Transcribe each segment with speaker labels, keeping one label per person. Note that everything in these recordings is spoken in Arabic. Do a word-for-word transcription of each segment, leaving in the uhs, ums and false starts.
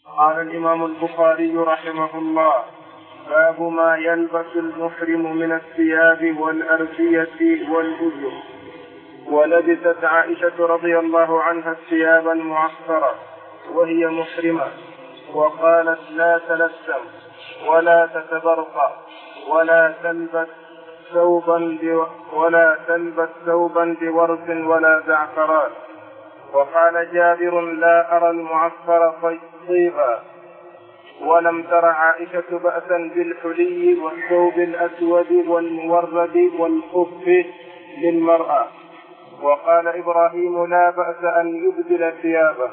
Speaker 1: قال الإمام البخاري رحمه الله: باب ما يلبس المحرم من الثياب والأردية والأذن. ولبست عائشة رضي الله عنها الثياب المعصرة وهي محرمة، وقالت: لا تلثم ولا تتبرق ولا تلبس ثوبا ولا تلبس ثوبا بورس ولا زعفران. وقال جابر: لا أرى المعصر طيبا. ولم تر عائشة بأسا بالحلي والثوب الأسود والمورد والخف للمرأة. وقال إبراهيم: لا بأس أن يبدل ثيابه.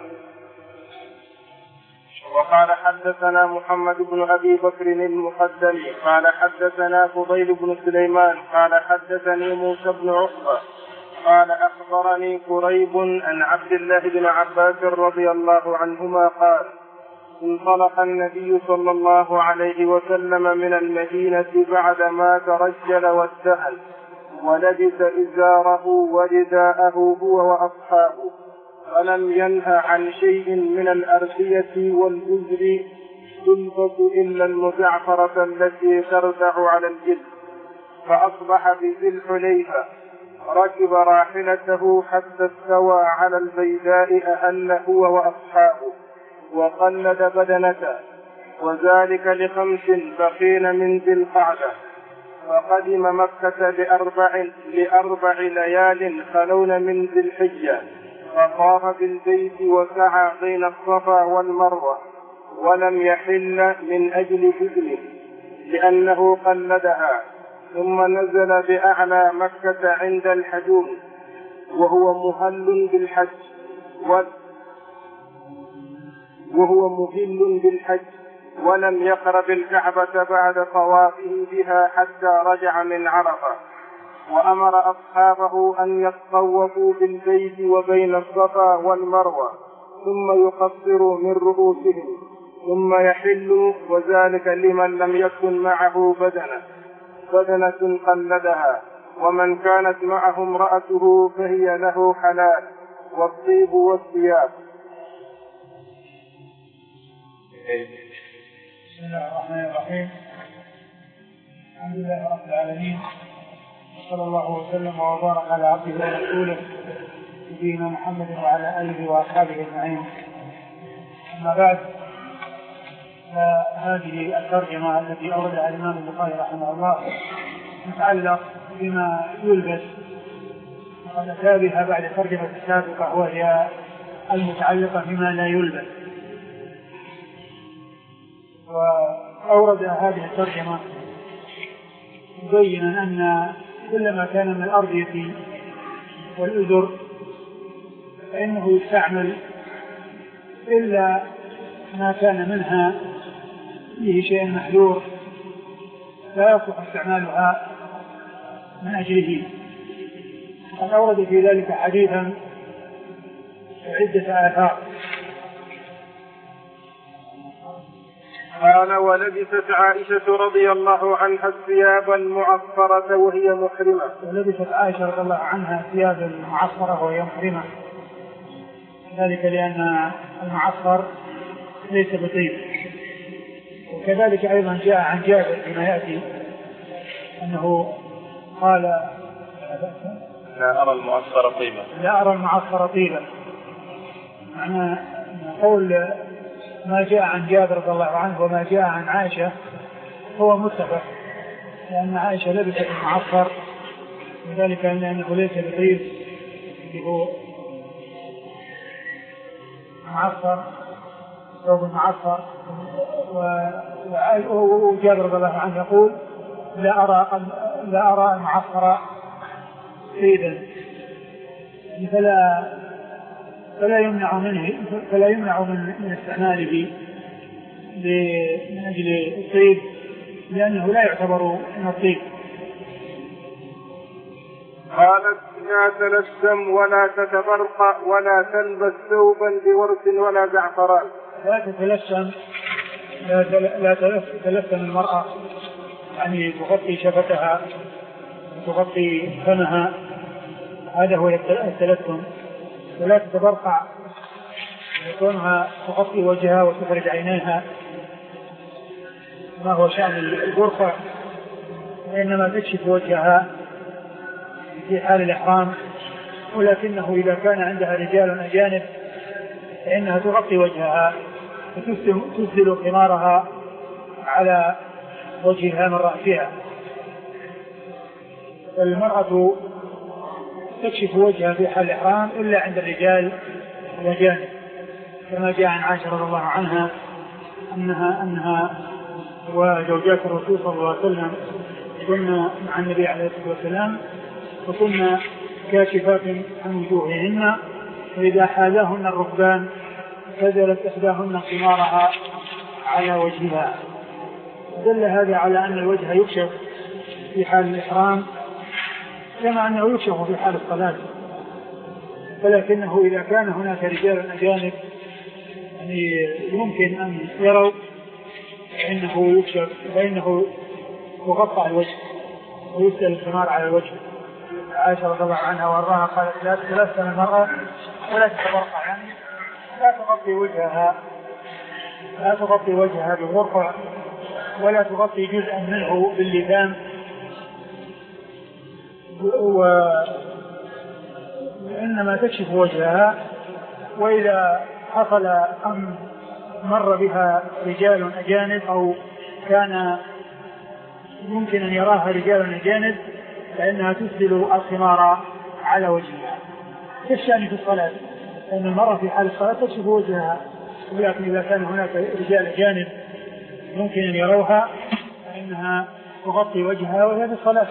Speaker 1: وقال: حدثنا محمد بن أبي بكر المقدم قال حدثنا فضيل بن سليمان قال حدثني موسى بن عقبة قال أخبرني قريب عن عبد الله بن عباس رضي الله عنهما قال: انطلق النبي صلى الله عليه وسلم من المدينة بعدما ترجل وادهن، ولبس إزاره ورداءه هو وأصحابه، فلم ينه عن شيء من الأردية والأزر تلبس إلا المزعفرة التي تردع على الجلد. فأصبح بذي الحليفة، ركب راحلته حتى استوى على البيداء أهل هو وأصحابه، وقلد بدنته، وذلك لخمس بقين من ذي القعدة. فقدم مكة لأربع, لأربع ليال خلون من ذي الحجة، فطاف بالبيت وسعى بين الصفا والمروة، ولم يحل من أجل فتنه لأنه قلدها. ثم نزل بأعلى مكة عند الحجون، وهو مهل بالحج وهو مهل بالحج ولم يقرب الكعبة بعد طوافه بها حتى رجع من عرفة. وأمر أصحابه أن يطوفوا بالبيت وبين الصفا والمروة، ثم يقصروا من رؤوسهم، ثم يحلوا، وذلك لمن لم يكن معه بدنة بدنة قلدها. ومن كانت معه امرأته فهي له حلال، والطيب والثياب.
Speaker 2: بسم الله الرحمن الرحيم. الحمد لله رب العالمين، وصلى الله وسلم وبارك على عبده ورسوله نبينا محمد وعلى آله وأصحابه أجمعين. أما بعد، فهذه الترجمة التي أوردها الإمام البخاري رحمه الله تتعلق بما يلبس، وقد أتى بها بعد الترجمة السابقة وهي المتعلقة بما لا يلبس. وأورد هذه الترجمة مبينا أن كل ما كان من الأردية والأزر فإنه يستعمل إلا ما كان منها فيه شيء محذور لا يصلح استعمالها من أجله. قد أورد في ذلك حديثا عدة آثار.
Speaker 1: قال: ولبست عائشة رضي الله عنها الثياب المعصرة وهي محرمة.
Speaker 2: ولبست عائشة رضي الله عنها الثياب المعصرة وهي محرمة، ذلك لأن المعصر ليس بطيب. وكذلك أيضا جاء عن جابر فيما يأتي أنه قال:
Speaker 1: لا أرى المعصر طيبا.
Speaker 2: لا أرى المعصر طيبا، معنى قول ما جاء عن جابر رضي الله عنه وما جاء عن عائشة هو متفق، لأن عائشة لبست المعصر، وذلك لأنه ليس بطيب، هو معصر ثوب معصر. وجابر رضي الله عنه يقول: لا أرى لا أرى المعصر طيبا، فلا فلا يمنع منه فلا يمنع من, من استعماله من أجل الطيب، لأنه لا يعتبر من الطيب.
Speaker 1: قالت: لا تلثم ولا تتبرق ولا تلبس ثوبا بورس ولا زعفران.
Speaker 2: لا تتلثم لا تلثم المرأة، يعني تغطي شفتها وتغطي فمها، هذا هو التلثم. ولا تتبرقع كونها تغطي وجهها وتخرج عينيها ما هو شأن الغرفة، وإنما تكشف وجهها في حال الإحرام، ولكنه إذا كان عندها رجال أجانب فإنها تغطي وجهها وتسدل خمارها على وجهها من رأسها. المرأة تكشف وجهها في حال الإحرام إلا عند الرجال الأجانب، كما جاء عن عائشة رضي الله عنها أنها أنها وزوجات الرسول صلى الله عليه وسلم كنا مع النبي عليه الصلاة والسلام وكنا كاشفات عن وجوههن، فإذا حاذاهن الركبان فزلت إحداهن خمارها على وجهها. دل هذا على أن الوجه يكشف في حال الإحرام كما أنه يكشف في حال الصلاة، ولكنه إذا كان هناك رجال أجانب يعني يمكن أن يروا فإنه يكشف، فإنه يغطى الوجه ويسدل الخمار على الوجه. عائشة رضي الله عنها وارضاها قالت لا تلثم المرأة ولا تتبرقع، يعني لا تغطي وجهها لا تغطي وجهها بالغرفة ولا تغطي جزءا منه باللثام، وإنما تكشف وجهها. وإذا حصل أن مر بها رجال أجانب أو كان يمكن أن يراها رجال أجانب فإنها تسدل الخمار على وجهها. كالشأن في الصلاة، لأن المرأة في حال الصلاة تكشف وجهها، ولكن إذا كان هناك رجال أجانب ممكن أن يروها فإنها تغطي وجهها وهي في الصلاة.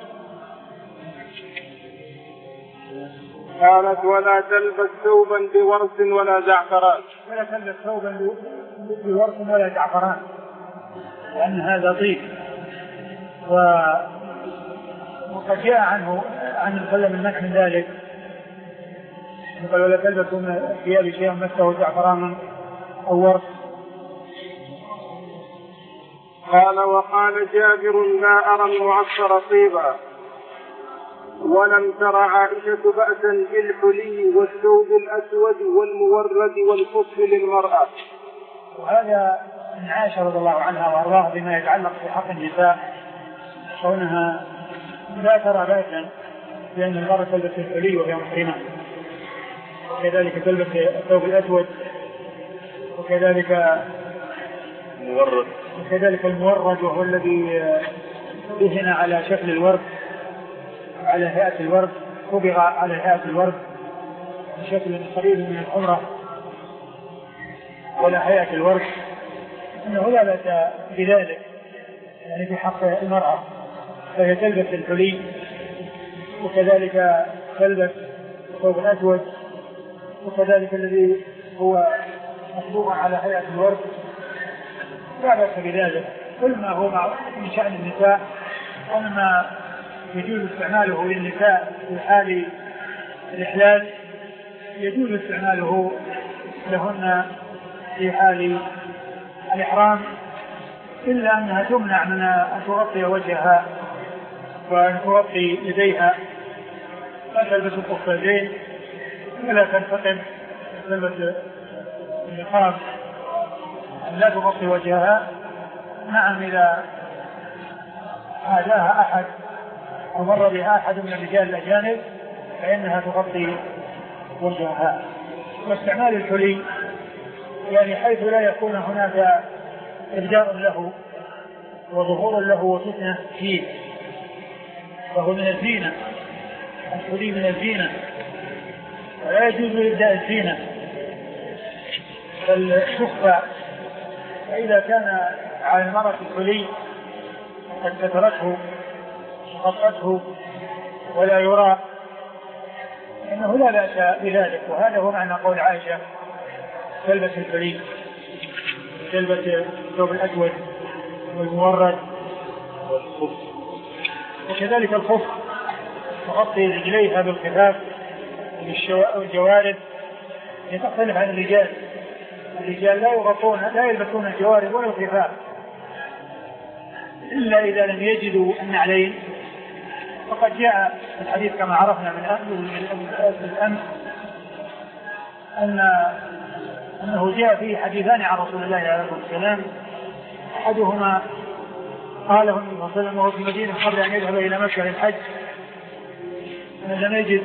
Speaker 1: قالت ولا تلبس ثوبا بورس ولا زعفران.
Speaker 2: ولا تلبس ثوبا بورس ولا زعفران لأن هذا طيب. وقد جاء عنه عن السلم النكح من ذلك، قال ولا تلبس من الثياب شيئا مسه زعفران أو ورس.
Speaker 1: قال وقال جابر لا أرى المعصر طيبا، ولم تر عائشة بأسا بالحلي والثوب الأسود والمورد والخف للمرأة.
Speaker 2: وهذا من عائشة رضي الله عنها وأرضاها بما يتعلق بحق النساء، كونها لا ترى بأسا لأن المرأة تلبس الحلي وهي محرمة، وكذلك تلبس الثوب الأسود، وكذلك المورد وكذلك المورد وهو الذي دهن على شكل الورد على هيئة الورد، طبغ على هيئة الورد بشكل قريب من الحمرة ولا هيئة الورد، إنه لا بأس بذلك يعني في حق المرأة، فهي تلبس الحلي وكذلك تلبس الثوب الأسود وكذلك الذي هو مطبوع على هيئة الورد، لا بأس بذلك. كل ما هو من شأن النساء ومما يجوز استعماله للنساء في حال الإحلال يجوز استعماله لهن في حال الإحرام، إلا أنها تمنع من أن تغطي وجهها وأن تغطي يديها، لا تلبس القفازين ولا تنتقب، تلبس النقاب أن لا تغطي وجهها. نعم إذا عاداها أحد أو مر بها أحد من الرجال الأجانب فإنها تغطي وجهها. واستعمال الحلي يعني حيث لا يكون هناك إبداء له وظهور له وفتنة فيه، فهو من الزينة، الحلي من الزينة ولا يجوز إبداء الزينة بل تخفى. فإذا كان على المرأة الحلي قد سترته وغطته ولا يرى إنه لا بأس بذلك. وهذا هو معنى قول عائشة تلبس الحلي، تلبس الثوب الأسود والمورد والخف، وكذلك الخف تغطي رجليها بالخفاف والجوارب لتختلف عن الرجال. الرجال لا يغطون لا يلبسون الجوارب ولا الخفاف إلا إذا لم يجدوا النعلين. وقد جاء الحديث كما عرفنا من الأمس أن أنه جاء فيه حديثان عن رسول الله عليه الصلاة والسلام، أحدهما قاله النبي صلى الله عليه وسلم وهو في المدينة قبل أن يذهب إلى مكة للحج: أن لم يجد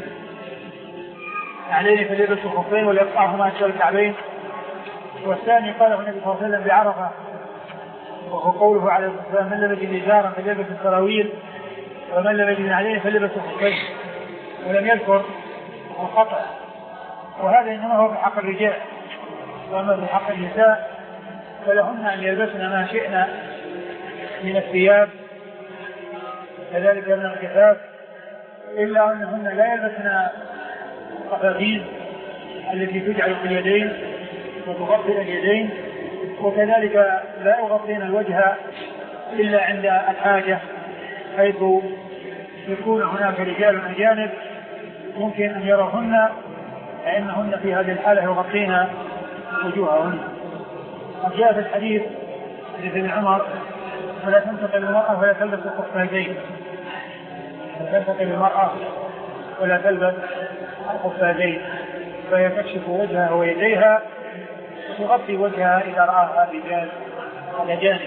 Speaker 2: عليه فليلبس الخفين وليقطعهما أسفل الكعبين. والثاني قاله النبي صلى الله عليه وسلم بعرفة وهو قوله عليه الصلاة والسلام: من لم يجد إزارا فليلبس السراويل ومن لم يجد عليه فليلبس الخفين، ولم يذكر القطع. وهذا إنما هو في حق الرجال، وأما في حق النساء فلهن أن يلبسن ما شئنا من الثياب كذلك من الكفاف، إلا أنهن لا يلبسن القفازين التي تجعل في اليدين وتغطي اليدين، وكذلك لا يغطين الوجه إلا عند الحاجة، حيث يكون هناك رجال أجانب ممكن أن يرهن، فإنهن في هذه الحالة يغطين وجوههن. جاء في الحديث حديث ابن عمر: فلا تنتقل المرأة ولا تلبس القفازين، لا تنتقل المرأة ولا تلبس القفازين، فهي تكشف وجهها ويديها وتغطي وجهها إذا رآها الرجال الأجانب.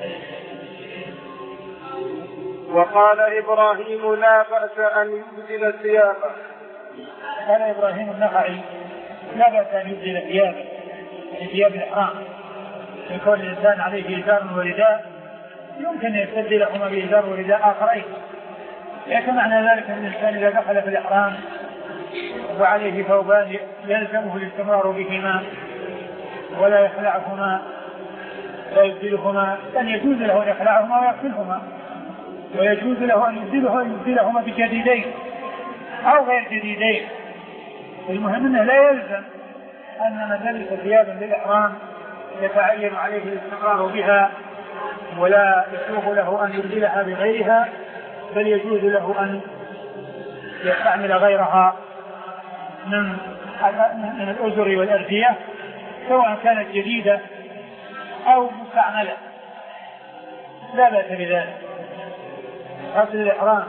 Speaker 1: وقال إبراهيم: لا بأس أن يبدل ثيابه.
Speaker 2: قال إبراهيم النخعي: لا بأس أن يبدل ثيابه، ثياب الإحرام، يكون الإنسان عليه إزار ورداء يمكن أن يستبدلهما بإزار ورداء آخرين، لكن معنى ذلك أن الإنسان إذا دخل في الإحرام وعليه ثوبان يلزمه الاستمرار بهما ولا يخلعهما لا يبدلهما، أن يجوز له أن يخلعهما ويغسلهما، ويجوز له أن يبدلهما بجديدين أو غير جديدين. المهم أنه لا يلزم أن من لبس ثيابا للإحرام يتعين عليه الاستمرار بها ولا يسوغ له أن يبدلها بغيرها، بل يجوز له أن يستعمل غيرها من من الأزر والأردية سواء كانت جديدة أو مستعملة، لا بأس بذلك. غسل الإحرام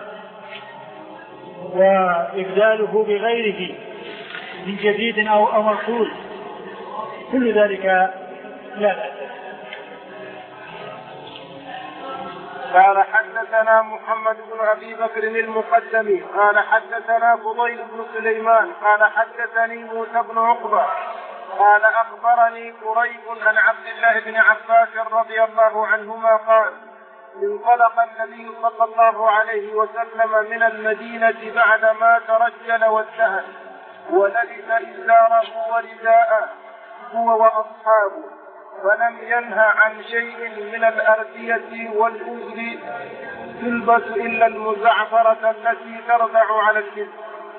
Speaker 2: وإبداله بغيره من جديد أو أو مرسول كل ذلك لا بأس.
Speaker 1: قال: حدثنا محمد بن أبي بكر المقدمي قال حدثنا فضيل بن سليمان قال حدثني موسى بن عقبة قال أخبرني قريب عن عبد الله بن عباس رضي الله عنهما قال: انطلق النبي صلى الله عليه وسلم من المدينة بعدما ترجل وازدهن ولبس إزاره ورداءه هو وأصحابه، ولم ينهى عن شيء من الأردية والأزر تلبس إلا المزعفرة التي تربع على الجسم.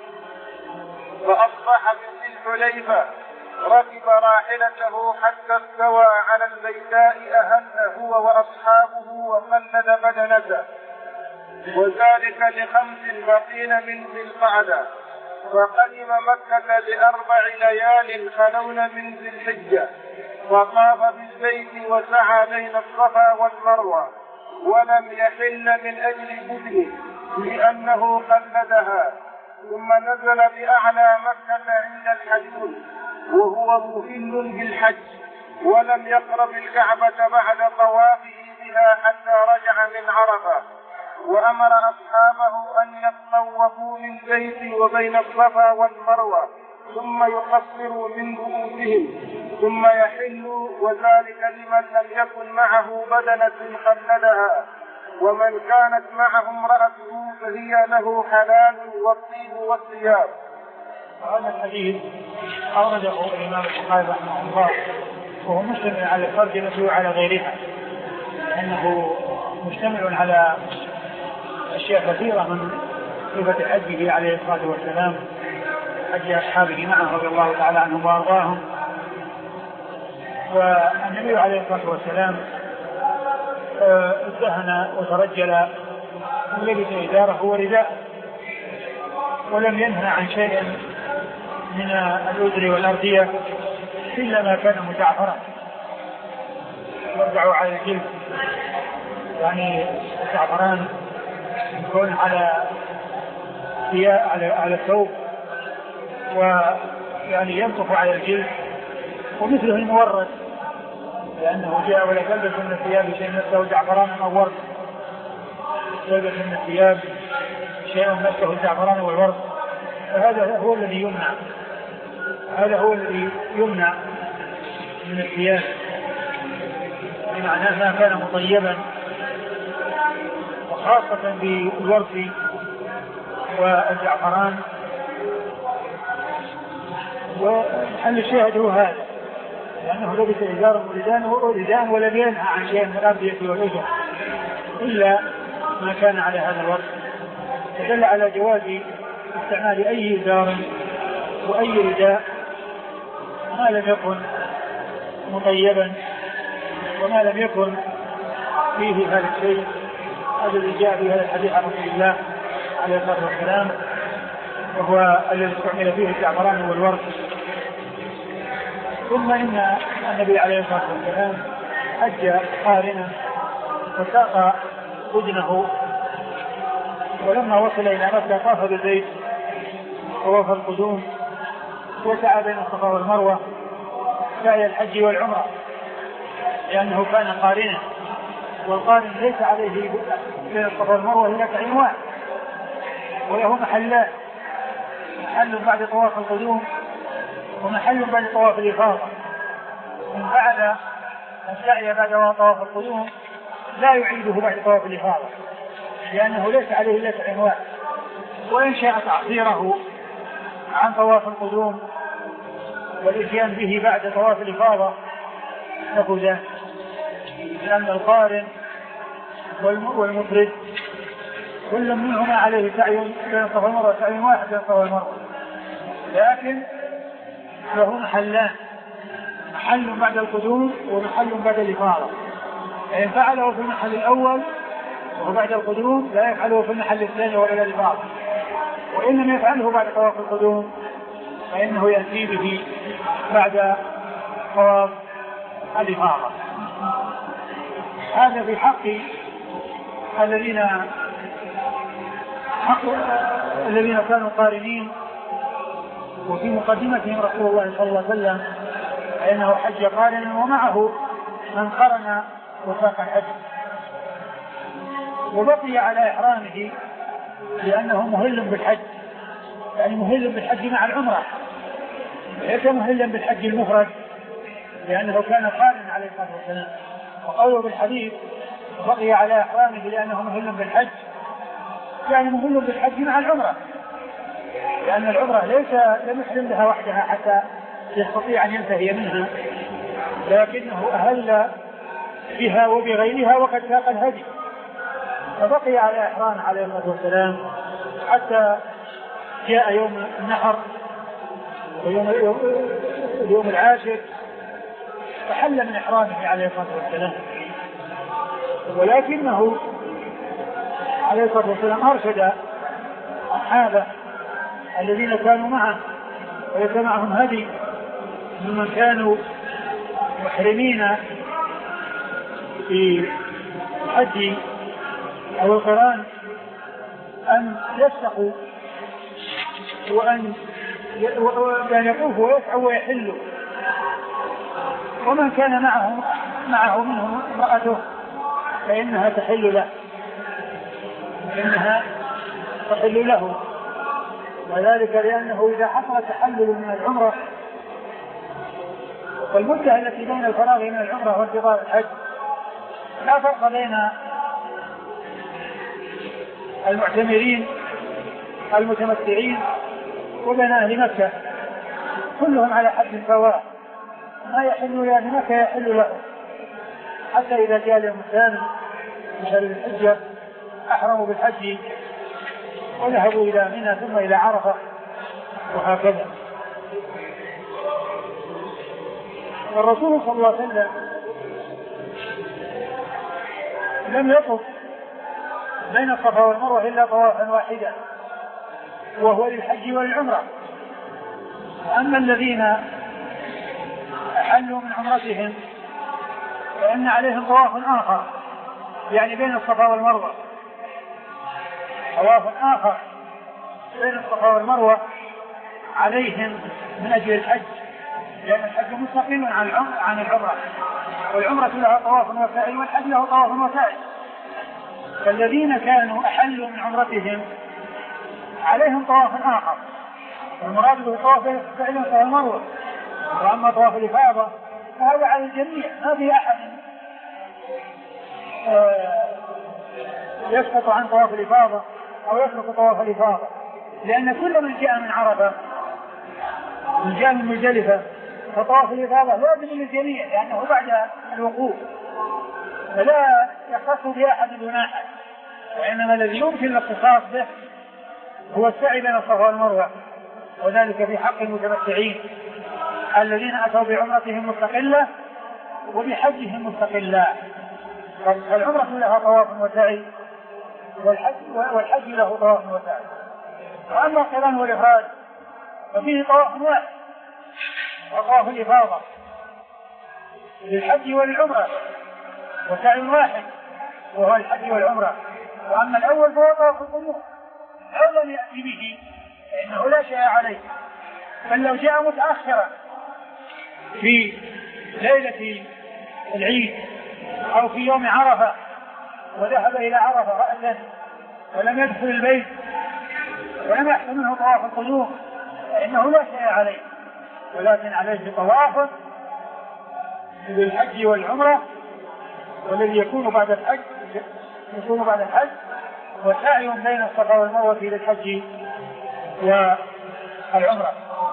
Speaker 1: فأصبح بذي الحليفة ركب راحلته حتى استوى على البيداء أهل هو وأصحابه وقلد بدنته، وذلك لخمس بقين من ذي القعدة. فقدم مكة بأربع ليال خلون من ذي الحجة، وطاف بالبيت وسعى بين الصفا والمروة، ولم يحل من أجل بدنه لأنه قلدها، ثم نزل بأعلى مكة عند الحجون وهو مهل بالحج، ولم يقرب الكعبة بعد طوافه بها حتى رجع من عرفة، وأمر أصحابه أن يطوفوا من البيت وبين الصفا والمروة ثم يقصروا من رؤوسهم ثم يحلوا، وذلك لمن لم يكن معه بدنة قلدها، ومن كانت معه امرأته فهي له حلال والطيب والثياب.
Speaker 2: هذا الحديث أورده الإمام البخاري رحمه الله وهو مشتمل على الترجمة وعلى غيرها، أنه مشتمل على أشياء كثيرة من صفة حجه عليه الصلاة والسلام، حج أصحابه معه رضي الله تعالى عنهم وأرضاهم. والنبي عليه الصلاة والسلام ازدهن وترجل ولبس إزاره ورداء، ولم ينهى عن شيء من الأزر والأردية إلا ما كان مزعفرا يرجع على الجلد، يعني الزعفران يكون على على على الثوب ويعني ينطف على الجلد ومثله المورد، لأنه جاء ولا تلبس من الثياب شيء مسه زعفران أو ورد، تلبس من الثياب شيء مسه زعفران والورد، فهذا هو الذي يمنع، هذا هو الذي يمنع من الثياب، بمعنى ما كان مطيبا، وخاصة بالورد والزعفران. وحل الشاهد هو هذا، لأنه لبس إزار وردان ولم ينهى عن شيء من الأرضية والأجر إلا ما كان على هذا الوقت، فدل على جواز استعمال أي إزار وأي رداء ما لم يكن مطيبا وما لم يكن فيه هذا الشيء الذي جاء في هذا الحديث عن رسول الله عليه الصلاة والسلام، وهو الذي استعمل فيه الزعفران والورد. ثم إن النبي عليه الصلاة والسلام حج قارنا وساق أذنه، ولما وصل إلى مكة طاف بالبيت طواف القدوم وسعى بين الصفا والمروة سعي الحج والعمرة، لأنه كان قارنا، والقارن ليس عليه بين الصفا والمروة إلا سعي واحد، وله محلات، محل بعد طواف القدوم ومحل بعد طواف الإفاضة. إن فعل السعي بعد طواف القدوم لا يعيده بعد طواف الإفاضة، لأنه ليس عليه إلا سعي واحد، وإن شاء تعصيره عن طواف القدوم والإتيان به بعد طواف الإفاضة نفذ، لأن القارن والمفرد كل منهما عليه سعي بين الصفا والمروة، سعي واحد بين الصفا والمروة، لكن له محلان، محل بعد القدوم ومحل بعد الإفاضة. إن فعله في المحل الأول وهو بعد القدوم لا يفعله في المحل الثاني ولا الإفاضة، وإن لم يفعله بعد طواف القدوم فإنه يأتي به بعد طواف الإفاضة. هذا في حق الذين حق الذين كانوا قارنين، وفي مقدمتهم رسول الله صلى الله عليه وسلم فإنه حج قارنا ومعه من قرن وفاق الحج، وبقي على إحرامه لأنه مهل بالحج، يعني مهل بالحج مع العمرة، ليس مهلا بالحج المفرد، لأنه كان قارن عليه الصلاة والسلام. وقوله بالحديث بقي على إحرامه لأنه مهل بالحج، يعني مهل بالحج مع العمرة، لأن العمرة ليس لم يحرم بها وحدها حتى يستطيع أن ينتهي منها، لكنه أهل بها وبغيرها وقد ساق الهدي، فبقي على إحرام عليه الصلاة والسلام حتى جاء يوم النحر ويوم اليوم العاشر فحل من إحرامه عليه الصلاة والسلام. ولكنه عليه الصلاة والسلام أرشد أصحابه الذين كانوا معه وليس معهم هدي ممن كانوا محرمين في الحج أو القران أن يسقوا وأن يطوفوا ويسعوا ويحلوا، ومن كان معه معه منهم امرأته فإنها تحل له فإنها تحل له وذلك لأنه إذا حصل تحلل من العمرة والمدة التي بين الفراغ من العمرة وانتظار الحج لا فرق بين المعتمرين المتمتعين وبين أهل مكة، كلهم على حد سواء، ما يحل لأهل مكة يحل له، حتى إذا جاء اليوم الثاني من شهر الحجة أحرموا بالحج وذهبوا إلى منى ثم إلى عرفة وهكذا. والرسول صلى الله عليه وسلم لم يطف بين الصفا والمروة إلا طوافا واحدا وهو للحج والعمرة. أما الذين أحلوا من عمرتهم فإن عليهم طواف آخر، يعني بين الصفا والمروة طواف آخر بين الصفا والمروة عليهم من أجل الحج، لأن الحج مستقل عن العمرة عن العمرة والعمرة لها طواف وسعي والحج له طواف وسعي. فالذين كانوا أحلوا من عمرتهم عليهم طواف آخر، المراد بالطواف السعي وهو المروة. وأما طواف الإفاضة فهذا على الجميع، ما في أحد يسقط عن طواف الإفاضة أو يترك طواف الإفاضة، لأن كل من جاء من عرفة من جاء من مزدلفة فطواف الإفاضة لازم للجميع لأنه بعد الوقوف، فلا يختص بأحد دون أحد، وإنما الذي يمكن الاختصاص به هو السعي بين الصفا والمروة، وذلك في حق المتمتعين الذين أتوا بعمرتهم مستقلة وبحجهم مستقلا. فالعمرة لها طواف وسعي والحج, والحج له طواف وسعي. وأما القران والإفراد ففيه طواف واحد وطواف الإفاضة للحج والعمرة وسعي واحد وهو الحج والعمرة. وأما الأول فهو طواف القدوم أو لم يأتي به فإنه لا شيء عليه، بل لو جاء متأخرا في ليلة العيد أو في يوم عرفة وذهب إلى عرفة رأسا ولم يدخل البيت ولم يحصل منه طواف القدوم فإنه لا شيء عليه، ولكن عليه طواف للحج والعمرة والذي يكون بعد الحج يكون بعد الحج وسعي بين الصفا والمروة للحج والعمرة.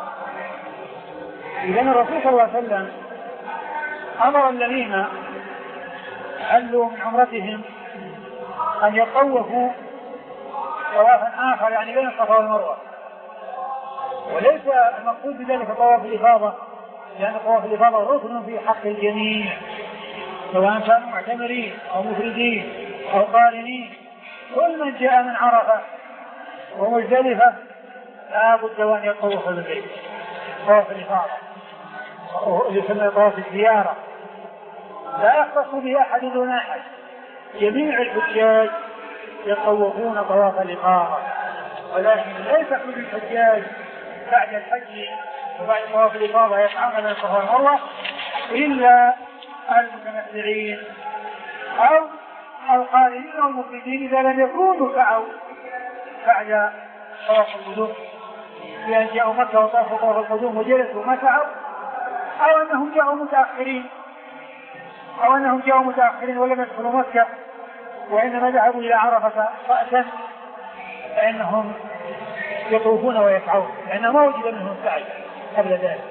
Speaker 2: إذن الرسول صلى الله عليه وسلم أمر الذين حلوا من عمرتهم أن يطوفوا طوافا آخر يعني بين الصفا والمروة، وليس المقصود بذلك طواف الإفاضة، لأن طواف الإفاضة ركن في حق الجميع سواء كانوا معتمرين أو مفردين أو قارنين. كل من جاء من عرفة ومزدلفة لا بد أن يطوف بالبيت طواف الإفاضة يسمى طواف الزيارة، لا يختص به أحد دون أحد، جميع الحجاج يطوفون طواف الإفاضة، ولكن ليس كل الحجاج بعد الحج وبعد طواف الإفاضة يسعون بين الصفا والمروة إلا المتمتعين أو القارنين أو المفردين إذا لم يكونوا سعوا بعد طواف القدوم، لأن جاءوا مكة وطافوا طواف القدوم وجلسوا ما سعوا، أو أنهم جاءوا متأخرين أو أنهم جاءوا متأخرين ولم يدخلوا مكة وإنما ذهبوا إلى عرفة رأسا فإنهم يطوفون ويسعون لأنه ما وجد منهم سعي قبل ذلك.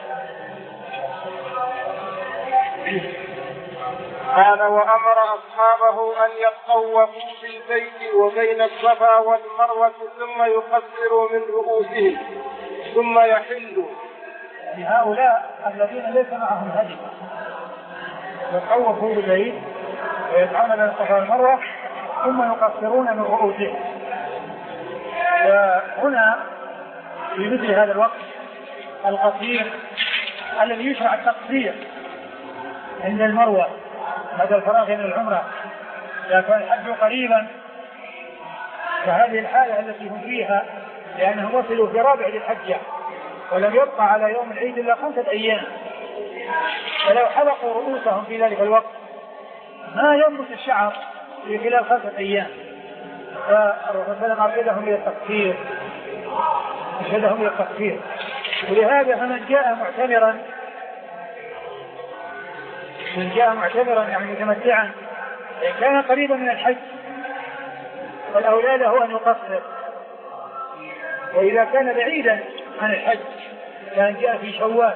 Speaker 1: قال وأمر أصحابه أن يطوفوا بالبيت وبين الصفا والمروة ثم يقصروا من رؤوسهم ثم يحلوا.
Speaker 2: لهؤلاء الذين ليس معهم هدي يطوفوا بالبيت ويسعون بين الصفا والمروة ثم يقصرون من رؤوسهم. وهنا في مثل هذا الوقت القصير الذي يشرع التقصير عند المروة هذا الفراغ من العمرة إذا كان الحج قريبا فهذه الحالة التي هم فيها لأنهم وصلوا في رابع الحجة ولم يبقى على يوم العيد إلا خمسة أيام، فلو حلقوا رؤوسهم في ذلك الوقت ما ينبت الشعر في خلال خمسة أيام، فالرسول صلى الله عليه وسلم أرشدهم إلى التقصير أرشدهم إلى التقصير. ولهذا فمن جاء معتمرا من جاء معتمرا يعني متمتعا إن كان قريبا من الحج فالأولى له أن يقصر، وإذا كان بعيدا عن الحج كان جاء في شوال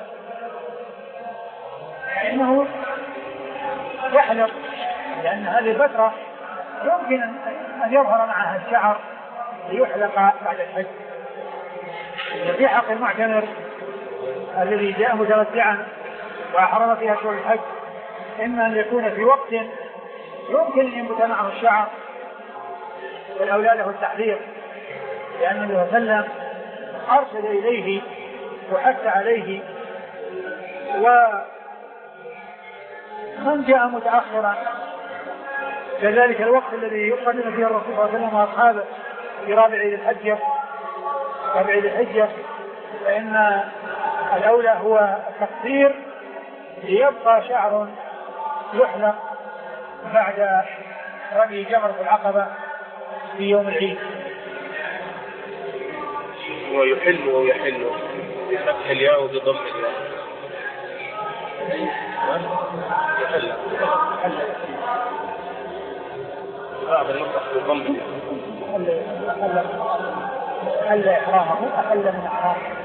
Speaker 2: إنه يحلق، لأن هذه الفترة يمكن أن يظهر معها الشعر ليحلق بعد الحج. في حق المعتمر الذي جاء متمتعا وأحرم فيها شهور الحج إما أن يكون في وقت يمكن أن ينبت معه الشعر والأولى له التحذير، لأن النبي صلى الله عليه وسلم أرشد إليه وحث عليه. ومن جاء متأخرا كذلك الوقت الذي يقدم فيه الرسول صلى الله عليه وسلم وأصحابه في رابع عيد الحجة رابع عيد الحجة فإن الأولى هو التقصير ليبقى شعر يحلق بعد رمي جمرة العقبة في يوم العيد.
Speaker 1: ويحل ويحل بفتح الياء وبضم الياء. يحل بعض النطق بضم الياء.
Speaker 2: أحل إحرامه أحل من إحرامه.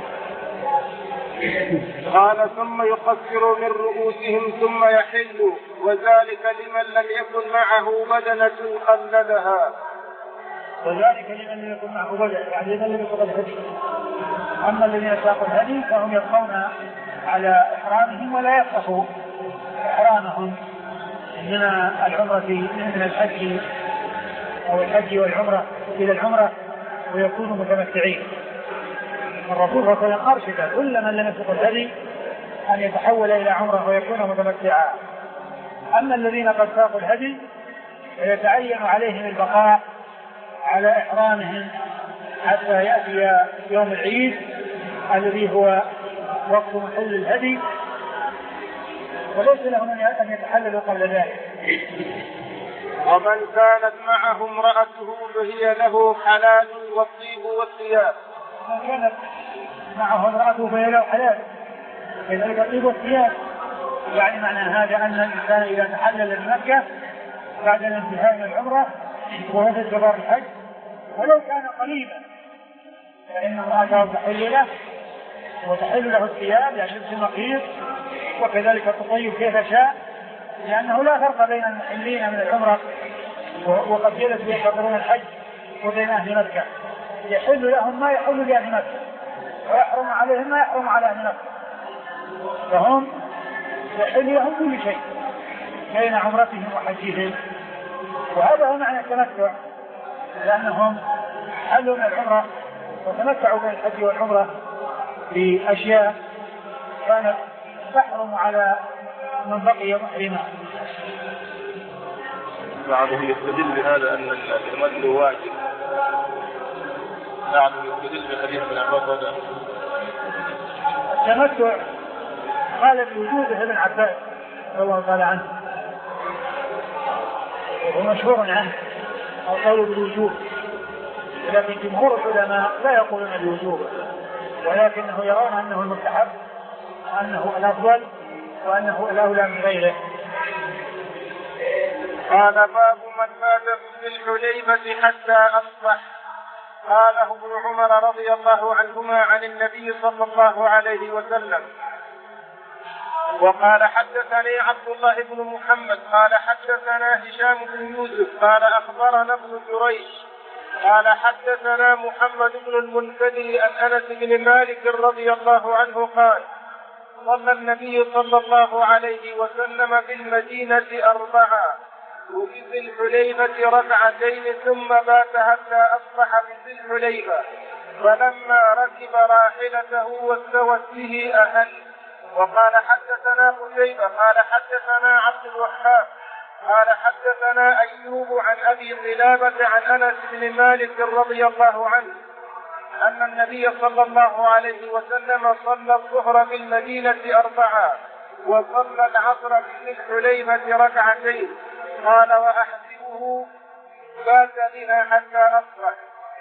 Speaker 1: قال ثم يقصر من رؤوسهم ثم يحل، وذلك لمن لم يكن معه بدنة قلدها.
Speaker 2: وذلك لمن لم يكن معه بدنة يعني لمن لم يكن الهدي. أما الذين ساقوا الهدي فهم يبقون على إحرامهم ولا يقصفوا إحرامهم من العمرة من الحج أو الحج والعمرة إلى العمرة ويكونوا متمتعين. الرسول صلى الله عليه وسلم أرشد كل من لم يسق الهدي أن يتحول إلى عمره ويكون متمتعا. أما الذين قد ساقوا الهدي فيتعين عليهم البقاء على إحرامهم حتى يأتي يوم العيد الذي هو وقت محل الهدي، وليس لهم أن يتحللوا قبل ذلك.
Speaker 1: ومن كانت معه امرأته فهي له حلال والطيب والثياب.
Speaker 2: من كانت معه امرأته فهي له حلال كذلك الطيب والثياب. يعني معنى هذا أن الإنسان إذا تحلل بمكة بعد الانتهاء من العمرة وهو في جبار الحج ولو كان قريبا فإن امرأته تحل له وتحل له الثياب يعني لبس المقيت وكذلك تطيب كيف شاء، لأنه لا فرق بين المحلين من العمرة وقد جلسوا يحضرون الحج وبين أهل مكة. يحل لهم ما يحل لأهل مكة ويحرم عليهم ما يحرم على أهل مكة، فهم يحل لهم كل شيء بين عمرتهم وحجهم. وهذا هو معنى التمتع، لأنهم حلوا من العمرة وتمتعوا بين الحج والعمرة بأشياء كانت تحرم على من بقي محرما.
Speaker 1: بعضهم يستدل بهذا أن التمتع واجب، بعضهم يستدل بحديث ابن عباس.
Speaker 2: التمتع قال بوجوده ابن عباس رضي الله تعالى عنه وهو مشهور عنه أو قالوا بالوجوب، لكن جمهور العلماء لا يقولون بالوجوب ولكنه يرون أنه المستحب وأنه الأفضل وأنه الأولى من غيره.
Speaker 1: قال باب من مات في الحليفة حتى أصبح. قاله ابن عمر رضي الله عنهما عن النبي صلى الله عليه وسلم. وقال حدثني عبد الله بن محمد قال حدثنا هشام بن يوسف قال أخبرنا ابن جريج قال حدثنا محمد بن المنكدر عن أنس بن مالك رضي الله عنه قال صلى النبي صلى الله عليه وسلم بالمدينة أربعة وفي الحليفة ركعتين ثم بات حتى أصبح في الحليفة، فلما ركب راحلته واستوت به أهل. وقال حدثنا قتيبة قال حدثنا عبد الوهاب قال حدثنا أيوب عن أبي قلابة عن أنس بن مالك رضي الله عنه أن النبي صلى الله عليه وسلم صلى الظهر بالمدينة أربعة وصلى العصر بالحليفة ركعتين. قال وأحسبه بات بها حتى أصبح.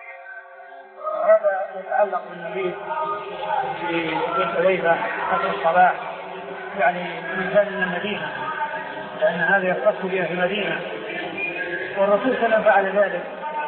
Speaker 2: هذا يتعلق بالنبي في الحليفة حتى الصباح يعني من كان من المدينة، لأن هذا يختص بها في المدينة والرسول صلى الله عليه وسلم فعل ذلك،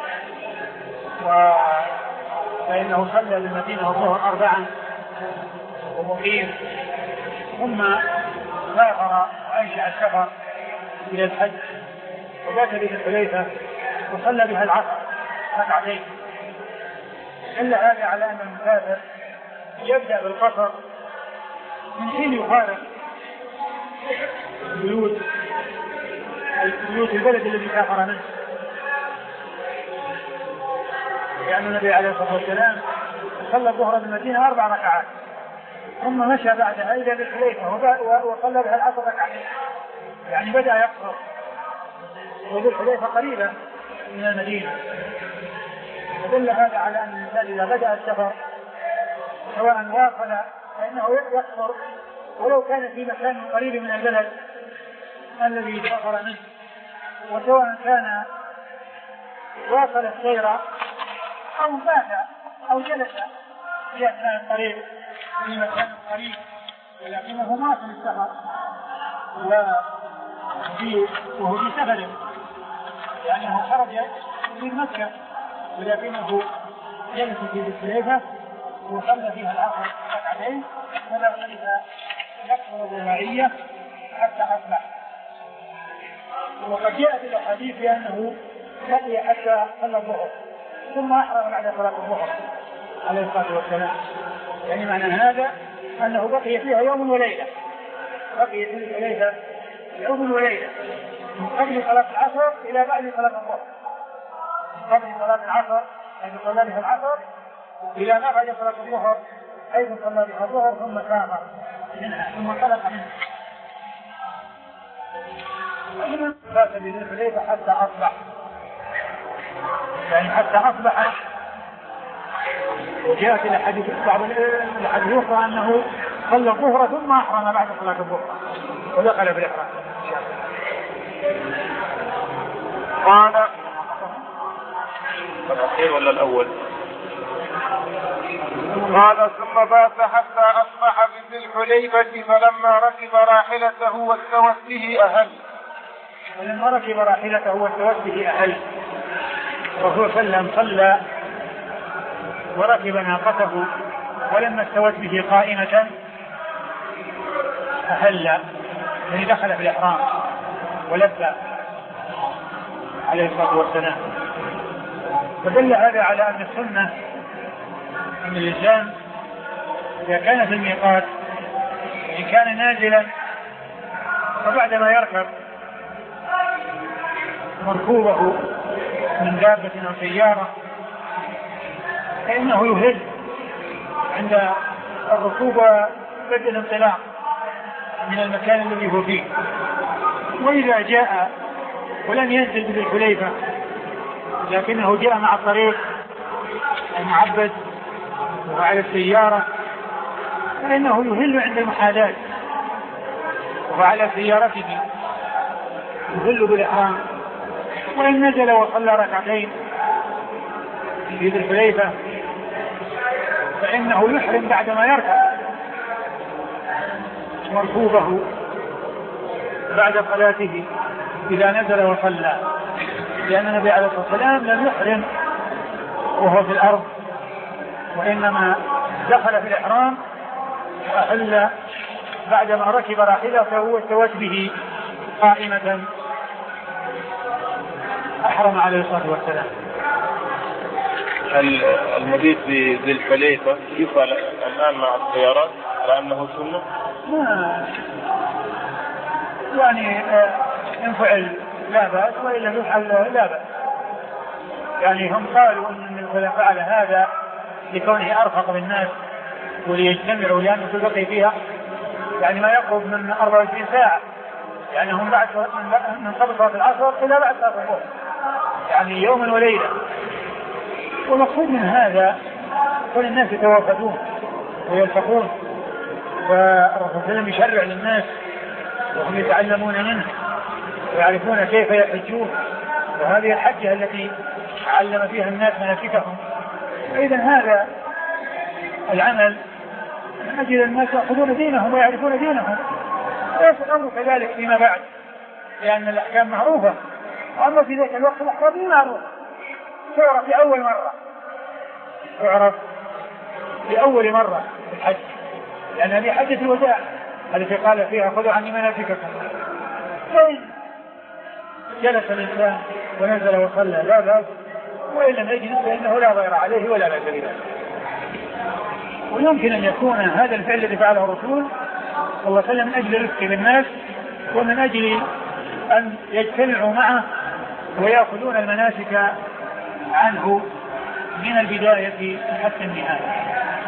Speaker 2: فإنه صلى بالمدينة الظهر أربعا ومقيم ثم سافر وأنشأ السفر إلى الحج وبات به الحليفة وصلى بها العصر ركعتين. إلا هذا على أن المسافر يبدأ بالقصر من حين يفارق بيوت بيوت البلد الذي سافر منه، لأن النبي عليه الصلاة والسلام صلى الظهر بالمدينة أربع ركعات ثم مشى بعدها إلى الحليفة وصلى بها العصر ركعتين، يعني بدأ يقصر. وذو الحليفة قريبة من المدينة، يدل هذا على أن الإنسان إذا بدأ السفر سواء واصل فإنه يقصر ولو كان في مكان قريب من البلد الذي سافر منه، وسواء كان واصل السير أو مات أو جلس في أثناء الطريق في مكان قريب ولكنه مات في السفر وهو في سفر، يعني هو خرج من مكة ولكنه جلس في ذي الحليفة وصلى فيها العصر ركعتين ولا ذلك يكثر الرباعية حتى أصبح. وقد جاءت الأحاديث بأنه بقي حتى صلى الظهر ثم أحرم بعد صلاة الظهر عليه الصلاة والسلام، يعني معنى هذا أنه بقي فيها يوم وليلة، بقي في الحليفة يوم وليلة من قبل صلاة العصر إلى بعد صلاة الظهر، من قبل صلاة العصر حيث صلى بها العصر إلى ما بعد صلاة الظهر حيث صلى بها الظهر ثم سافر منها ثم انطلق منها. فات بذي الحليفة حتى أصبح، يعني حتى أصبح. وجاءت الحديث بعض الحديث الأخرى أنه صلى الظهر ثم أحرم بعد صلاة الظهر ودخل بالإحرام.
Speaker 1: قال الأخير ولا الأول؟ قال ثم بات حتى أصبح بذي الحليفة فلما ركب راحلته واستوت به أهل.
Speaker 2: فلما ركب راحلته واستوت به أهل الرسول صلى الله عليه وسلم صلى وركب ناقته ولما استوت به قائمة أهل، يعني دخل في الإحرام ولبى عليه الصلاة والسلام. فدل هذا على أن السنة أن الإنسان إذا كان في الميقات إن كان نازلا فبعدما يركب مركوبه من دابة أو سيارة فإنه يهل عند الركوب بدء الانطلاق من المكان الذي هو فيه. وإذا جاء ولم ينزل بذي الحليفة لكنه جاء مع الطريق المعبد وعلى السيارة فإنه يهل عند المحاذاة وعلى سيارته يهل بالإحرام. وإن نزل وصلى ركعتين في ذي الحليفة فإنه يحرم بعدما يركب مركوبه بعد صلاته إذا نزل وصلى، لأن النبي عليه الصلاة والسلام لم يحرم وهو في الأرض وإنما دخل في الإحرام وأحل بعدما ركب راحلته واستوت به قائمة أحرم عليه الصلاة والسلام.
Speaker 1: المبيت بذي الحليفة يفعل الآن مع السيارات لأنه سنة؟
Speaker 2: ما يعني إن فعل لا بأس وإلا يفعل لا بأس. يعني هم قالوا أن من فعل هذا لكونه أرفق بالناس وليجتمعوا لأنه تلقي فيها يعني ما يقرب من أربع وعشرين ساعة، يعني هم بعد من قبل صلاة العصر إلى بعد صلاة الظهر يعني يوم وليلة. والمقصود من هذا كل الناس يتوافدون ويلتقون والرسول صلى الله عليه وسلم يشرع للناس وهم يتعلمون منه ويعرفون كيف يحجون، وهذه الحجة التي علم فيها الناس مناسكهم. فإذا هذا العمل من أجل الناس يأخذون دينهم ويعرفون دينهم، ليس الأمر كذلك فيما بعد لأن الأحكام معروفة، أما في ذلك الوقت الأحكام معروفة تعرف في أول مرة تعرف في أول مرة في الحج، لأن هذه حجة الوداع التي قال فيها خذوا عني مناسككم. فإن جلس الإنسان ونزل وصلى لا بأس، وإن لم يجلس فإنه لا ضير عليه ولا بأس بذلك. ويمكن أن يكون هذا الفعل الذي فعله الرسول صلى الله عليه وسلم من أجل رزق بالناس ومن أجل أن يجتمعوا معه ويأخذون المناسك عنه من البداية حتى النهاية.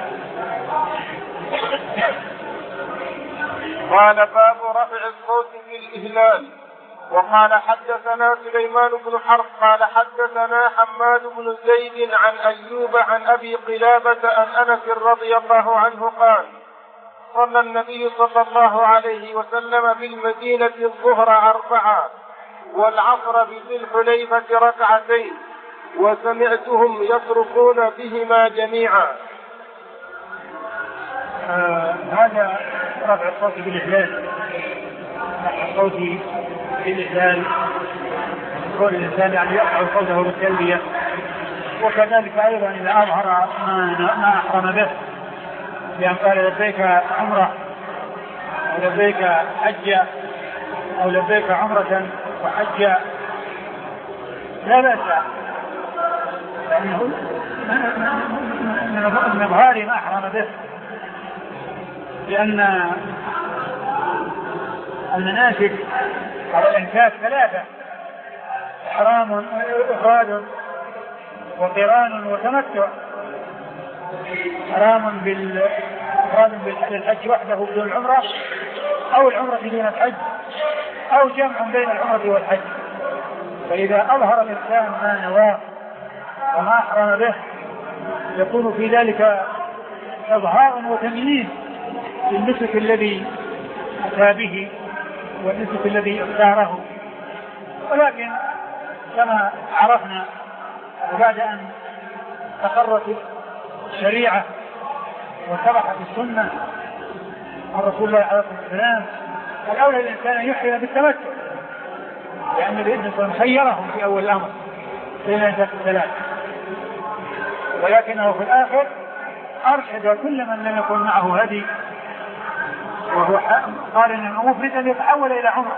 Speaker 1: قال باب رفع الصوت في الإهلال. وقال حدثنا سليمان بن حرب قال حدثنا حماد بن زيد عن أيوب عن أبي قلابة عن أنس رضي الله عنه قال صلى النبي صلى الله عليه وسلم بالمدينة الظهر أربعة والعصر بذي الحليفة ركعتين وسمعتهم يصرخون بهما جميعا.
Speaker 2: آه هذا رفع الصوت بالإهلال، رفع الصوت بالإهلال كل الإنسان يعني يرفع صوته بالتلبية، وكذلك أيضا إذا أظهر ما أحرم به بأن قال لبيك عمرة أو لبيك حج أو لبيك عمرة وحج لا بأس، لأنه من إظهار ما أحرم به، لأن المناسك على الإنكاس ثلاثة: إحرام إفراد وقران وتمتع. إحرام بالإفراد بالحج وحده بدون العمرة، أو العمرة دون الحج، أو جمع بين العمرة والحج. فإذا أظهر الإنسان ما نواه وما أحرم به يكون في ذلك إظهار وتمييز للنسك الذي أتى به والنسك الذي اختاره. ولكن كما عرفنا وبعد أن تقرت الشريعة وسبحت السنة عن رسول الله عليه الصلاة والسلام الأولى الإنسان أن يحرم بالتمتع، لأن الإذن خيرهم في أول الأمر بين الإنسان الثلاث، ولكنه في الآخر أرشد كل من لم يكن معه هدي وهو قارن مفردا يتحول إلى عمره.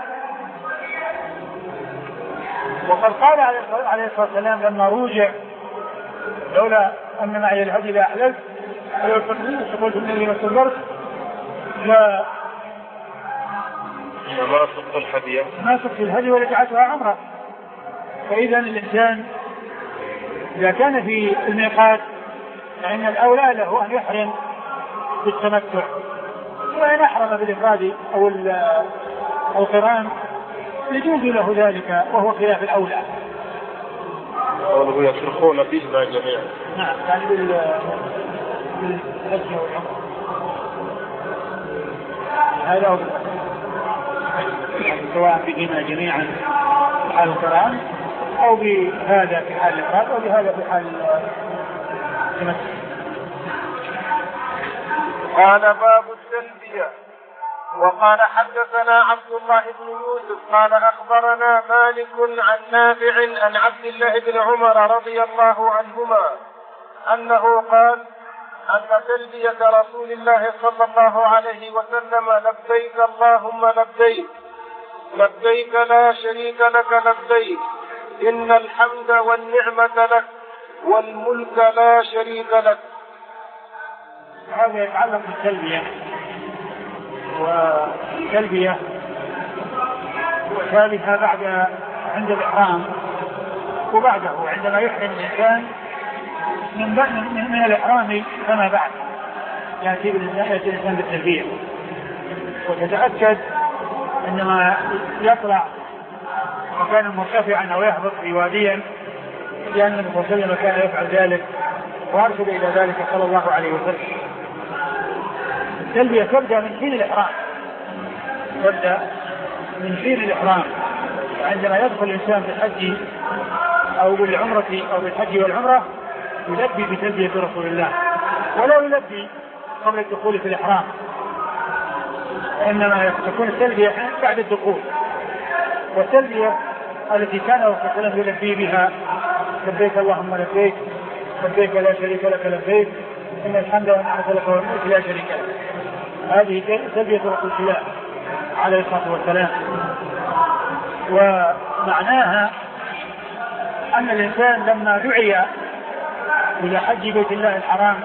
Speaker 2: وقد قال عليه الصلاة والسلام لما رجع: لولا أن معي الهدي لأحللت فقلت إني ما استنظرت لا
Speaker 1: ما سقط الهدي
Speaker 2: ما سقط الهدي ولجعلتها عمره. فإذا الإنسان إذا كان في الميقات فإن الأولى له أن يحرم بالتمتع، وإن أحرم بالإفراد أو القران يجوز له ذلك وهو خلاف الأولى.
Speaker 1: قوله يصرخون بهما جميعا.
Speaker 2: نعم، يعني بالحج والعمرة هذا هو يعني سواء بهما جميعا في حال القران أو بهذا في حال الإفراد أو بهذا في حال التمتع.
Speaker 1: قال: باب التلبية. وقال: حدثنا عبد الله بن يوسف قال أخبرنا مالك عن نافع عن عبد الله بن عمر رضي الله عنهما أنه قال: أن تلبية رسول الله صلى الله عليه وسلم: لبيك اللهم لبيك لبيك لا شريك لك لبيك إن الحمد والنعمة لك والملك لا شريك لك.
Speaker 2: هذا يتعلق بالتلبية، والتلبية ثالثها بعد عند الإحرام وبعده عندما يحرم الإنسان من, من, من الإحرام فما بعد يأتي الإنسان بالتلبية. وتتأكد عندما يطلع مكانا مرتفعا أو يهبط في واديا، لأن النبي صلى الله عليه وسلم كان يفعل ذلك وأرشد إلى ذلك صلى الله عليه وسلم. التلبية تبدأ من حين الإحرام، تبدأ من حين الإحرام. عندما يدخل الإنسان في الحج أو بالعمرة أو بالحج والعمرة يلبي بتلبية رسول الله، ولا يلبي قبل الدخول في الإحرام، إنما تكون التلبية بعد الدخول. والتلبية التي كان رسول الله صلى الله عليه وسلم يلبي بها: لبيك اللهم لبيك لبيك لا شريك لك لبيك إن الحمد والنعمة لك والملك لا شريك لك. هذه تلبية رسول الله عليه الصلاة والسلام. ومعناها أن الإنسان لما دعي إلى حج بيت الله الحرام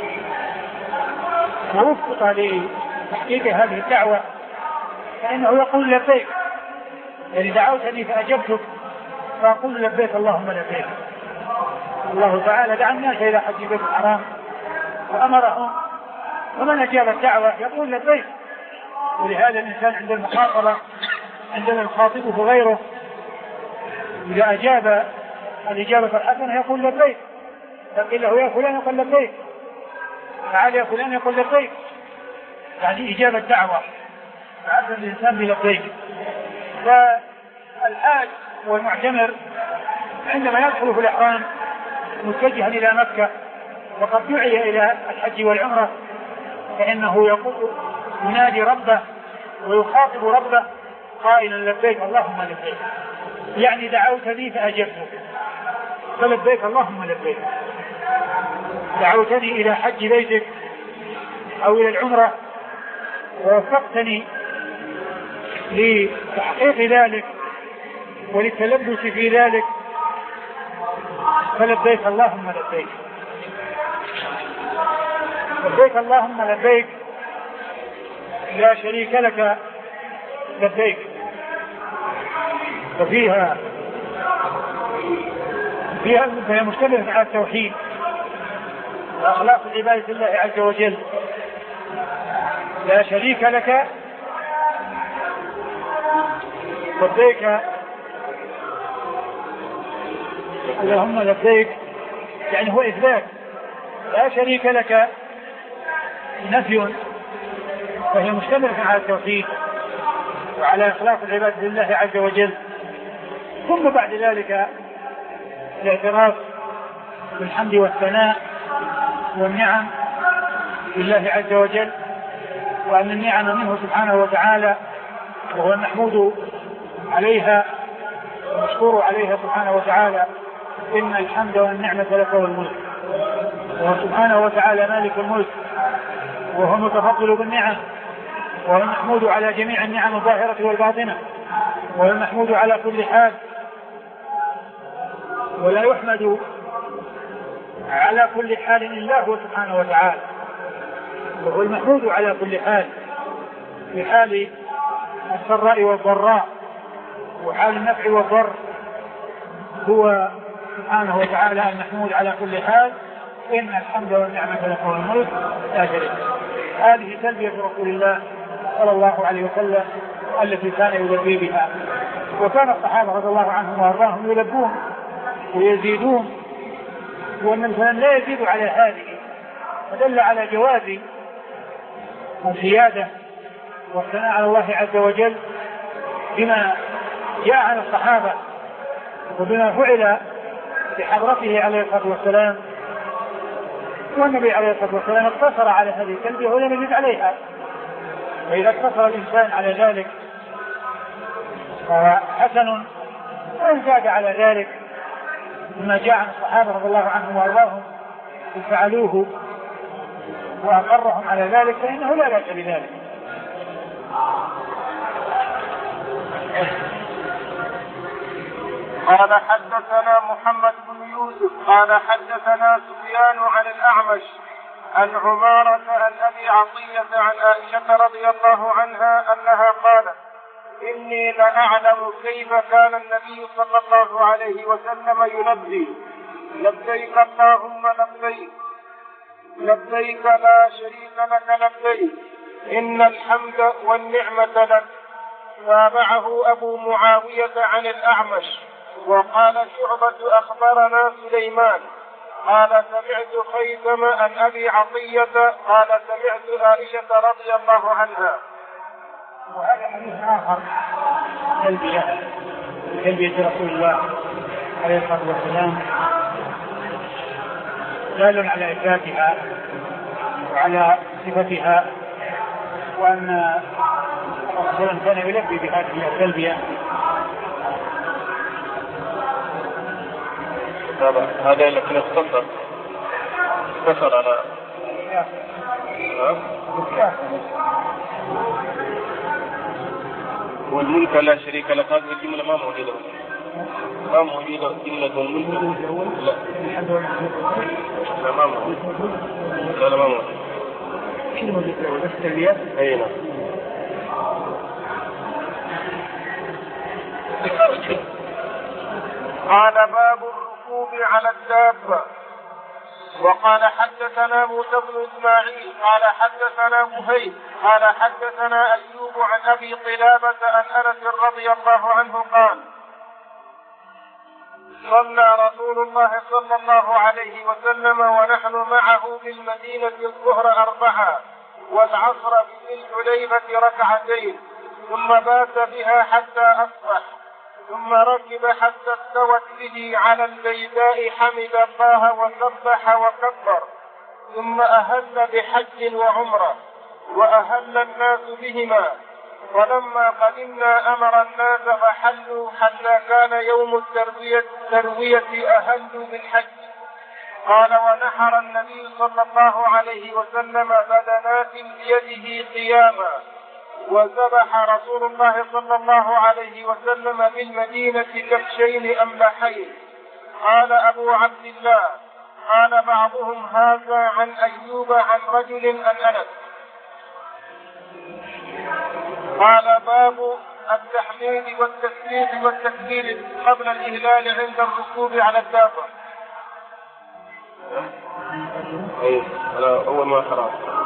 Speaker 2: ووفق لتحقيق هذه الدعوة فإنه يقول لبيك، يعني دعوتني فأجبتك فأقول لبيك اللهم لبيك. الله تعالى دعا الناس إلى حج بيت الحرام وأمرهم، ومن أجاب الدعوة يقول لبيك. ولهذا الإنسان عند المخاطبة عندما يخاطبه غيره إذا أجاب الإجابة الحسنة يقول لبيك، فقيل له يا فلان يقول لبيك، تعال يا فلان يقول لبيك. يعني إجابة دعوة، فأذن الإنسان بلبيك. والحاج والمعتمر عندما يدخل في الإحرام متجها إلى مكة وقد دعي إلى الحج والعمرة فإنه يقول ينادي ربه ويخاطب ربه قائلا لبيك اللهم لبيك، يعني دعوت بي فأجبتك، فلبيك اللهم لبيك. دعوتني إلى حج بيتك أو إلى العمرة ووفقتني لتحقيق ذلك وللتلبس في ذلك، فلبيك اللهم لبيك. لبيك اللهم لبيك لا شريك لك لبيك، ففيها فيها فهي مشتملة على التوحيد وأخلاق عبادة الله عز وجل. لا شريك لك لبيك اللهم لبيك، يعني هو إثبات. لا شريك لك نفي، فهي مشتملة على التوحيد وعلى إخلاص العبادة لله عز وجل. ثم بعد ذلك الاعتراف بالحمد والثناء والنعم لله عز وجل، وأن النعم منه سبحانه وتعالى وهو المحمود عليها والمشكور عليها سبحانه وتعالى. إن الحمد والنعمة لك والملك، وهو سبحانه وتعالى مالك الملك وهو متفضل بالنعم، وهو المحمود على جميع النعم الظاهرة والباطنة، وهو المحمود على كل حال، ولا يحمد على كل حال إلا هو سبحانه وتعالى، وهو المحمود على كل حال، في حال السراء والضراء وحال النفع والضر هو سبحانه وتعالى المحمود على كل حال. إن الحمد والنعمة لك والملك لا شريك. هذه تلبية رسول الله صلى الله عليه وسلم التي كان يلبي بها، وكان الصحابة رضي الله عنهم وارضاهم يلبون ويزيدون، وأن الإنسان لا يزيد على هذه، فدل على جواز الزيادة والثناء على الله عز وجل بما جاء عن الصحابة وبما فعل بحضرته عليه الصلاة والسلام. والنبي عليه الصلاة والسلام اقتصر على هذه التلبية ولم يزد عليها، وإذا اقتصر الإنسان على ذلك فهو حسن، وإن زاد على ذلك مما جاء عن الصحابة رضي الله عنهم وارضاهم فعلوه وأقرهم على ذلك فإنه لا بأس بذلك.
Speaker 1: قال حدثنا محمد بن يوسف قال حدثنا سفيان عن الأعمش عن عمارة عن أبي عطية عن عائشة رضي الله عنها أنها قالت: إني لأعلم كيف كان النبي صلى الله عليه وسلم يلبي: لبيك اللهم لبيك، لبيك لا شريك لك لبيك، إن الحمد والنعمة لك. تابعه أبو معاوية عن الأعمش. وقال شعبة أخبرنا سليمان قال سمعت خيثم عن أبي عطية قال سمعت عائشة رضي الله عنها.
Speaker 2: وهذا حديث آخر تلبية تلبية رسول الله عليه الصلاة والسلام دال على إثباتها وعلى صفتها، وأن الرسول كان يلبي بهذه التلبية.
Speaker 1: هذا لكن اختصر اختصر على والملك لا شريك لك. هذه الجملة ما موجودة ما موجودة جملة الملك. لا لا ما موجودة. لا لا ما موجودة.
Speaker 2: شو موجودة؟ بس التلبية.
Speaker 1: أي نعم. قال باب الركوب على الدابة. وقال حدثنا موسى بن إسماعيل قال حدثنا مهيب قال حدثنا أيوب عن أبي قلابة عن أنس رضي الله عنه قال: صلى رسول الله صلى الله عليه وسلم ونحن معه بالمدينة الظهر أربعة والعصر بذي الحليفة ركعتين ثم بات بها حتى أصبح ثم ركب حتى استوت به على البيداء حمد الله وسبح وكبر ثم أهل بحج وعمرة وأهل الناس بهما ولما قدمنا أمر الناس فحلوا حتى كان يوم التروية, التروية أهلوا بالحج. قال ونحر النبي صلى الله عليه وسلم بدنات بيده قياما وذبح رسول الله صلى الله عليه وسلم بالمدينة كبشين أملحين. قال أبو عبد الله قال بعضهم هذا عن أيوب عن رجل عن أنس. قال باب التحميد والتسبيح والتكبير قبل الإهلال عند الركوب على الدابة.
Speaker 3: أي أنا أول ما قرأت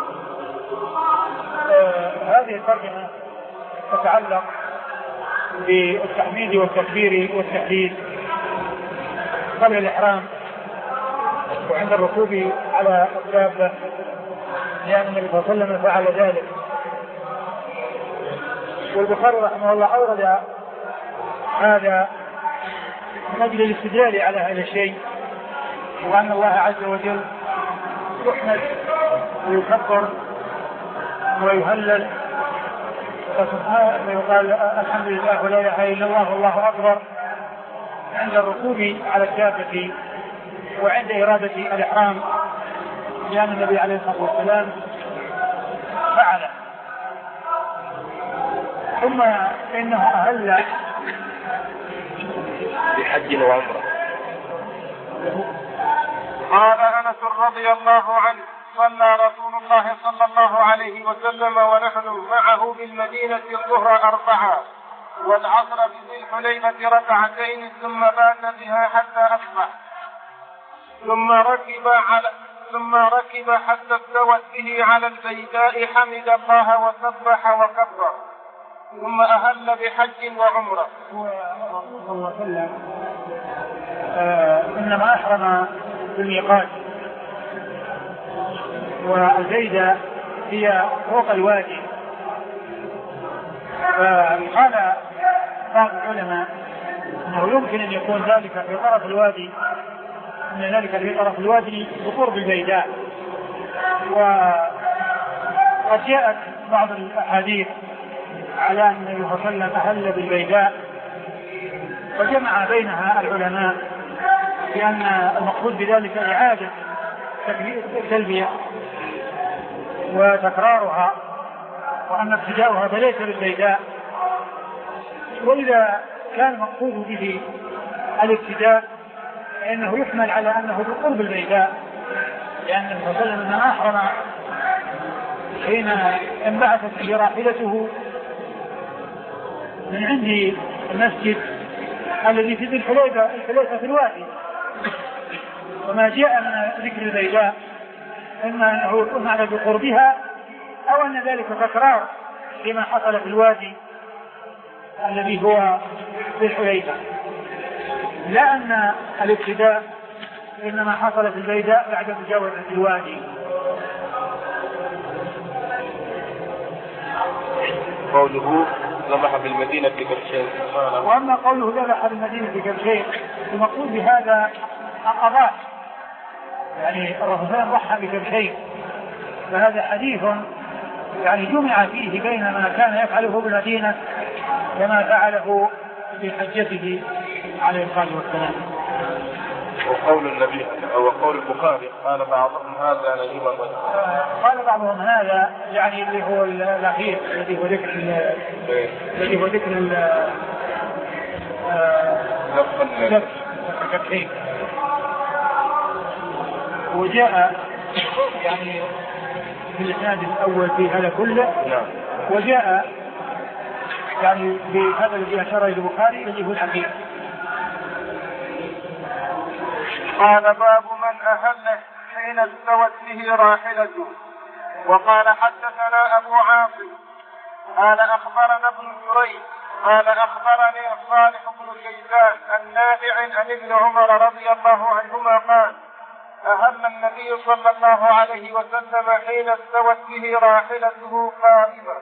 Speaker 2: آه هذه الترجمة تتعلق بالتحميد والتكبير والتحديد قبل الإحرام وعند الركوب على الدابة، لأن النبي صلى الله عليه وسلم فعل ذلك. والبخاري رحمه الله أورد هذا من أجل الاستدلال على هذا الشيء، وأن الله عز وجل يحمد ويكبر ويهلل ويقال الحمد لله ولا إله إلا الله والله أكبر عند الركوب على الدابة وعند إرادة الإحرام، لأن النبي عليه الصلاة والسلام فعله. ثم إنه أهل
Speaker 3: بحج وعمرة.
Speaker 1: قال أنس رضي الله عنه صلى رسول الله صلى الله عليه وسلم ونحن معه بالمدينة الظهر أربعة والعصر بذي الحليفة ركعتين ثم بات بها حتى أصبح ثم ركب على ثم ركب حتى استوت به على البيداء حمد الله وسبح وكبر ثم أهل بحج وعمرة.
Speaker 2: ورسول الله صلى الله عليه وسلم آه إنما أحرم بالميقات، والبيداء هي فوق الوادي. فقال بعض العلماء أنه يمكن أن يكون ذلك في طرف الوادي، أن ذلك في طرف الوادي بقرب البيداء. وقد جاءت بعض الأحاديث على أن النبي صلى الله عليه وسلم أهل بالبيداء، وجمع بينها العلماء بأن المقصود بذلك إعادة التلبية وتكرارها، وأن ابتداؤها فليس بالبيداء. وإذا كان المقصود به الابتداء فإنه يحمل على أنه بقرب البيداء، لأن النبي صلى الله عليه وسلم أحرم حين انبعثت به راحلته من عند المسجد الذي في ذي الحليفة الحليفة في الوادي. وما جاء من ذكر البيداء إما أنه يكون على بقربها أو أن ذلك تكرار لما حصل في الوادي الذي هو ذي الحليفة، لا أن الابتداء إنما حصل في البيداء بعد مجاوزة الوادي.
Speaker 3: قوله ذبح بالمدينة بكبشين.
Speaker 2: وأما قوله ذبح بالمدينة بكبشين المقصود بهذا القضاء، يعني الرسول ضحى بكبشين، فهذا حديث يعني جمع فيه بين ما كان يفعله بالمدينة وما فعله في حجته عليه الصلاة والسلام.
Speaker 3: وقول النبي أو قول البخاري قال بعضهم هذا نجيب الرجل.
Speaker 2: قال بعضهم هذا يعني اللي هو الأخير الذي هو ذكر الذي هو ذكر ال الكبشين. وجاء يعني في الإسناد الأول في هذا كله، وجاء يعني بهذا الذي أشار إلى البخاري الذي هو الأخير.
Speaker 1: قال باب من أهل حين استوت به راحلته. وقال حدثنا أبو عاصم قال أخبرنا ابن جريج قال أخبرني صالح بن كيسان النافع عن ابن عمر رضي الله عنهما قال أهل النبي صلى الله عليه وسلم حين استوت به راحلته قائما.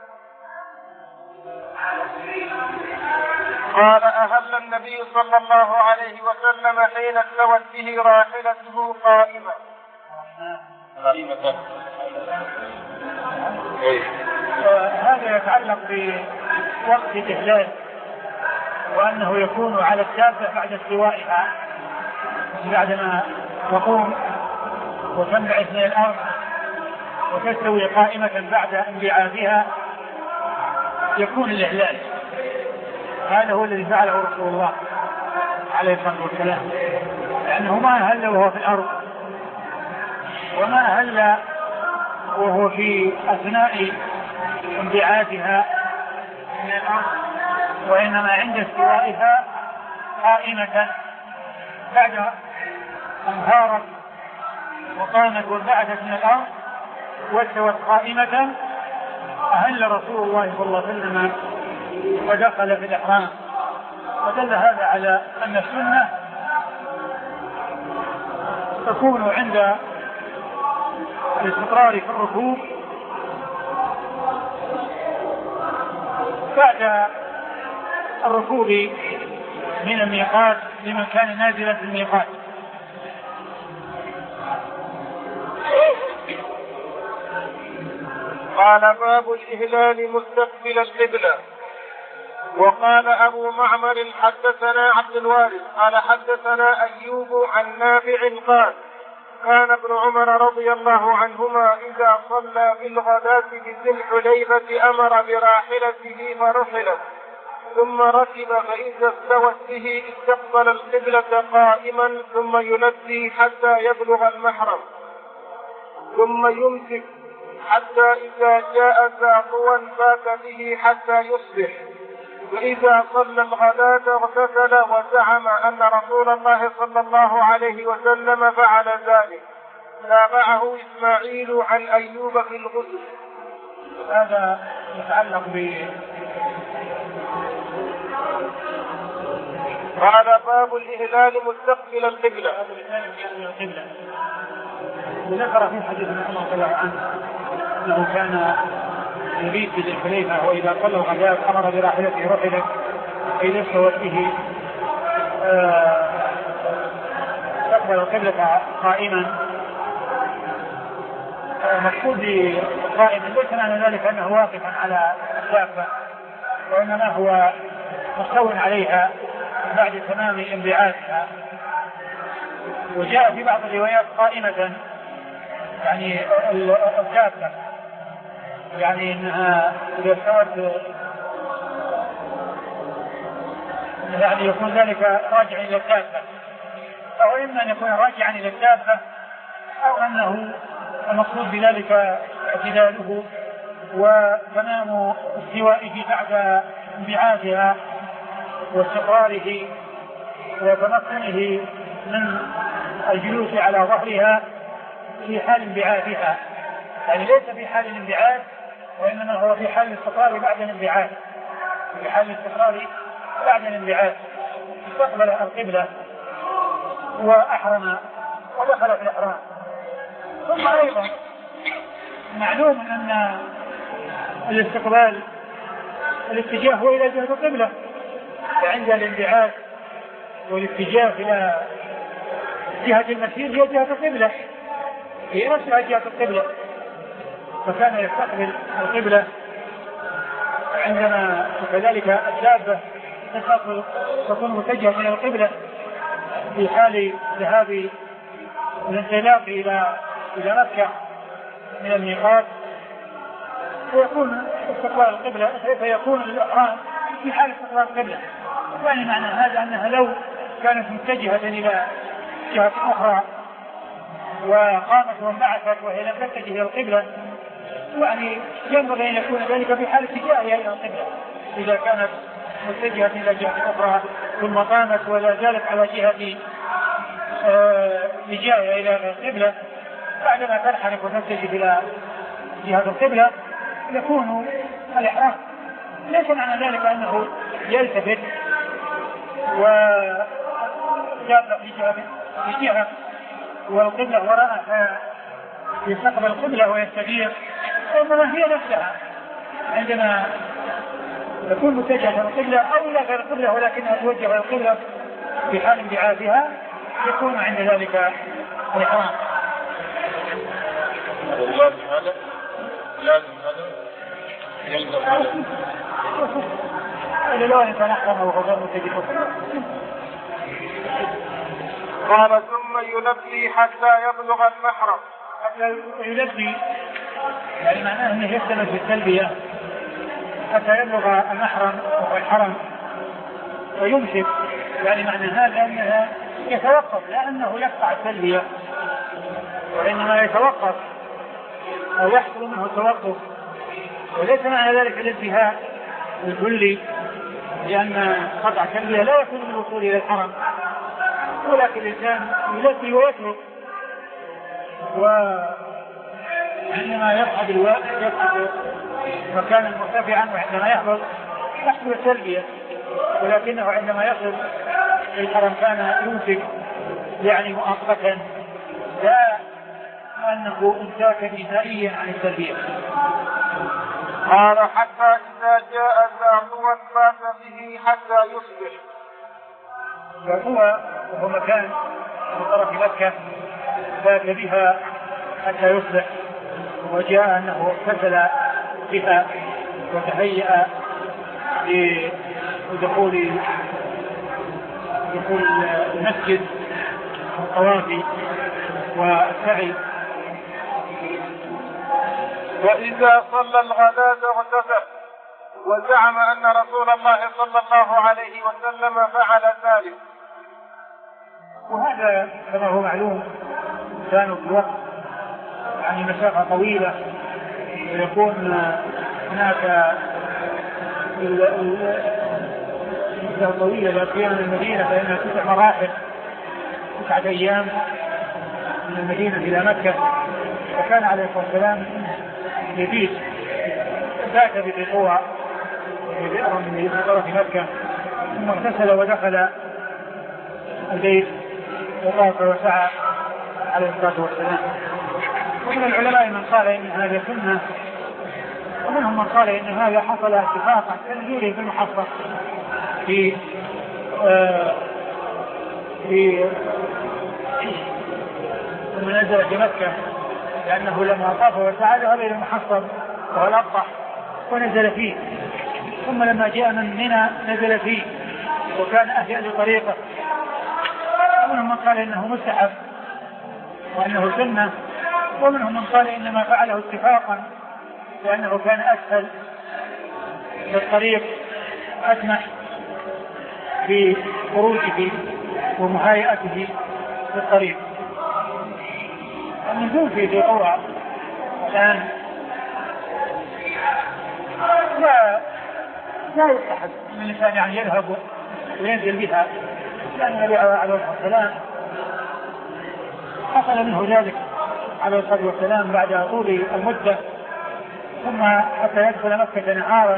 Speaker 1: قال أهل النبي صلى الله عليه وسلم حين استوت به راحلته قائما.
Speaker 2: هذا يتعلق بوقت الإهلال، وأنه يكون على الدابة بعد استوائها، بعدما تقوم وتنبعث من الأرض وتستوي قائمة بعد انبعاثها يكون الإهلال. هذا هو الذي فعله رسول الله عليه الصلاة والسلام، لأنه ما أهل وهو في الأرض، وما أهل وهو في أثناء انبعاثها من الأرض، وإنما عند استوائها قائمة بعد أن هارت وقامت وانبعثت من الأرض واستوت قائمة أهل رسول الله صلى الله عليه وسلم ودخل في الإحرام. ودل هذا على أن السنة تكون عند الاستقرار في الركوب بعد الركوب من الميقات لمن كان نازلا في الميقات.
Speaker 1: قال باب الإهلال مستقبل القبلة. وقال أبو معمر حدثنا عبد الوارث قال حدثنا أيوب عن نافع قال كان ابن عمر رضي الله عنهما إذا صلى بالغداة بذي الحليفة أمر براحلته فرحلت ثم ركب، فإذا استوت به استقبل القبلة قائما ثم يلبي حتى يبلغ المحرم ثم يمسك حتى إذا جاء ساقوا فات به حتى يصبح، فإذا صلى الغداة اغتسل وزعم أن رسول الله صلى الله عليه وسلم فعل ذلك. تابعه إسماعيل عن أيوب في الغسل.
Speaker 2: هذا يتعلق ب
Speaker 1: قال باب الإهلال مستقبل القبلة.
Speaker 2: وذكر في حديث عمر رضي الله عنه أنه كان يريد بالحليفة وإذا صلى الغداء أمر براحلته رحلت، فإذا استوت به استقبل القبلة قائما. مقصود قائما ليس معنى ذلك أنه واقفا على الدابة، وإنما هو مستو عليها بعد تمام انبعاثها. وجاء في بعض الروايات قائمة يعني الدابة، يعني انها اذا استوت يعني يكون ذلك راجعا الى الدابة، او اما ان يكون راجعا الى الدابة او انه المقصود بذلك اعتداله وتمام استوائه بعد انبعاثها واستقراره وتمكنه من الجلوس على ظهرها في حال انبعاثها، يعني ليس في حال الانبعاث وإنما هو في حال الاستقرار بعد الانبعاث. في حال الاستقرار بعد الانبعاث استقبل القبلة وأحرم ودخل في الإحرام. ثم أيضا معلوم أن الاستقبال الاتجاه هو إلى جهة القبلة، فعند الانبعاث والاتجاه إلى جهة المسير هي جهة القبلة، هي نفسها جهة القبلة، فكان يستقبل القبلة عندما وكذلك الدابة تكون متجهة إلى القبلة في حال ذهاب الانطلاق إلى إلى مكة من الميقات، ويكون استقبال القبلة فيكون الإحرام في حال استقبال القبلة. يعني معنى هذا أنها لو كانت متجهة إلى جهة أخرى وقامت وانبعثت وهي لم تتجه إلى القبلة، يعني ينبغي أن يكون ذلك في حال اتجاهها إلى القبلة. إذا كانت متجهة إلى جهة أخرى ثم قامت ولا زالت على جهة اتجاهها إلى القبلة بعدما تنحرف وتتجه إلى جهة القبلة يكون الإحرام. ليس معنى ذلك أنه يلتفت وجاب في جهة في جهة والقبلة وراءه يستقبل القبلة ويستدير، وإنما هي نفسها عندما تكون متجهة القبلة أو لا غير القبلة ولكنها توجه القبلة في حال انبعاثها يكون عند ذلك الإحرام.
Speaker 3: لازم هذا لازم هذا يلزم هذا
Speaker 2: لو أنت نحرم أو غير متجه.
Speaker 1: قال ثم يلبي حتى يبلغ المحرم.
Speaker 2: حتى يلبي يعني معناه أنه يستمر في التلبية حتى يبلغ المحرم وهو الحرم ويمسك، يعني معنى هذا أنه يتوقف لا أنه يقطع التلبية وإنما يتوقف أو يحصل منه التوقف، وليس معنى ذلك الانتهاء الكلي لأن قطع التلبية لا يكون من الوصول إلى الحرم، ولكن الإنسان يلبي ويترك، وعندما يصعد الوقت يصعد مكانا مرتفعا وعندما يحضر يحصل التلبية، ولكنه عندما يصل الحرم كان يمسك يعني مؤقتا لا أنه امساكا نهائيا عن التلبية.
Speaker 1: قال حتى إذا جاء زعزوا بات به حتى يصبح.
Speaker 2: زعزوا وهو مكان في طرف مكة بات بها حتى يصبح، وجاء أنه اغتسل بها وتهيأ لدخول دخول المسجد والطواف والسعي.
Speaker 1: وإذا صلى الغداة اغتسل، وزعم أن رسول الله صلى الله عليه وسلم فعل ذلك.
Speaker 2: وهذا كما هو معلوم كانوا في الوقت يعني مسافة طويلة ويكون هناك مسافة طويلة لا سيما من المدينة فإنها تسع مراحل تسعة أيام من المدينة إلى مكة، وكان عليه الصلاة والسلام يبيت بات بقوة بئر من طرف مكة ثم اغتسل ودخل البيت وطاف وسعى عليه الصلاة والسلام. ومن العلماء من قال إن هذا سنة، ومنهم من قال إن هذا حصل اتفاقا كنزوله في المحصة في آه في لما نزل في مكة، لأنه لما طاف وسعى ذهب إلى المحصة وهو الأبطح ونزل فيه، ثم لما جاء من منى نزل فيه وكان أهيأ لطريقه. ومنهم من قال إنه مستحب وأنه سنة، ومنهم من قال إنما فعله اتفاقا لأنه كان أسهل للطريق أسمح في خروجه ومهيئته للطريق. النزول في ذي قوى الآن لا لا يستحب أن الإنسان يعني يذهب وينزل بها، لأن النبي عليه الصلاة والسلام حصل منه ذلك عليه الصلاة والسلام بعد طول المدة، ثم حتى يدخل مكة نهارا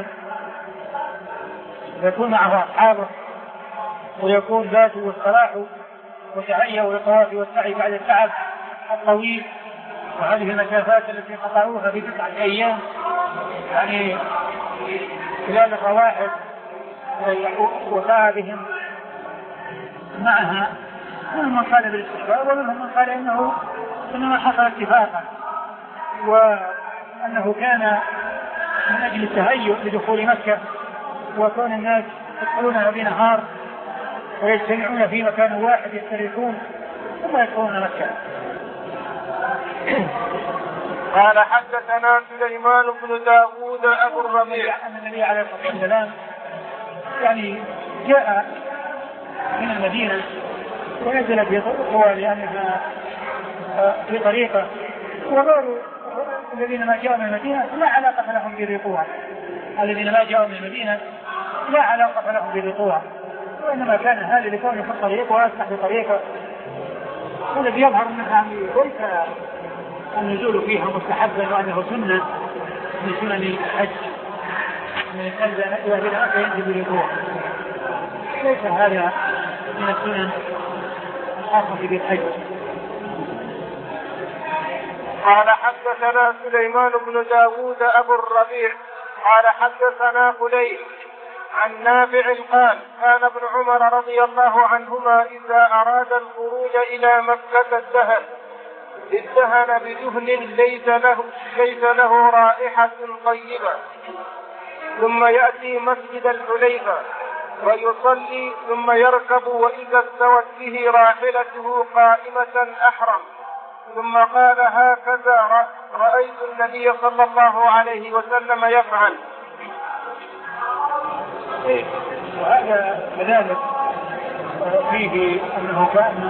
Speaker 2: يكون معه أصحابه ويكون ذاته والصلاح وتهيأوا للطواف والسعي بعد التعب الطويل وهذه المسافات التي قطعوها في تسعة أيام يعني خلال الرواحل وسعى بهم معها. منهم من قال بالاستحباب ومنهم من قال إنه إنما حصل اتفاقا وأنه كان من أجل التهيؤ لدخول مكة وكون الناس يدخلونها بنهار ويجتمعون في مكان واحد يستريحون ثم يدخلون مكة.
Speaker 1: قال حدثنا سليمان بن داود أبو الربيع
Speaker 2: أن النبي عليه الصلاة والسلام يعني جاء من المدينة ونزل في طوى لأنها في طريقة، وغير الذين ما جاءوا من المدينة لا علاقة لهم برطوها، الذين ما جاءوا من المدينة لا علاقة لهم برطوها، وإنما كان هذا لكونه في الطريق وأسمح بطريقة، والذي يظهر منها ليس النزول فيها مستحبا وأنه سنة من سنن الحج من الأنزل إلى بلغة ينزل برطوها، ليس هذا من السنن الخاصة بالحج.
Speaker 1: قال حدثنا سليمان بن داود أبو الربيع قال حدثنا خليل عن نافع قال كان ابن عمر رضي الله عنهما إذا أراد الخروج إلى مكة الدهن ادهن بدهن ليس له, ليس له رائحة طيبة ثم يأتي مسجد الحليفة ويصلي ثم يركب وإذا استوت به راحلته قائمة أحرم ثم قال هكذا رأيت النبي صلى الله عليه وسلم يفعل.
Speaker 2: وهذا كذلك فيه أنه كان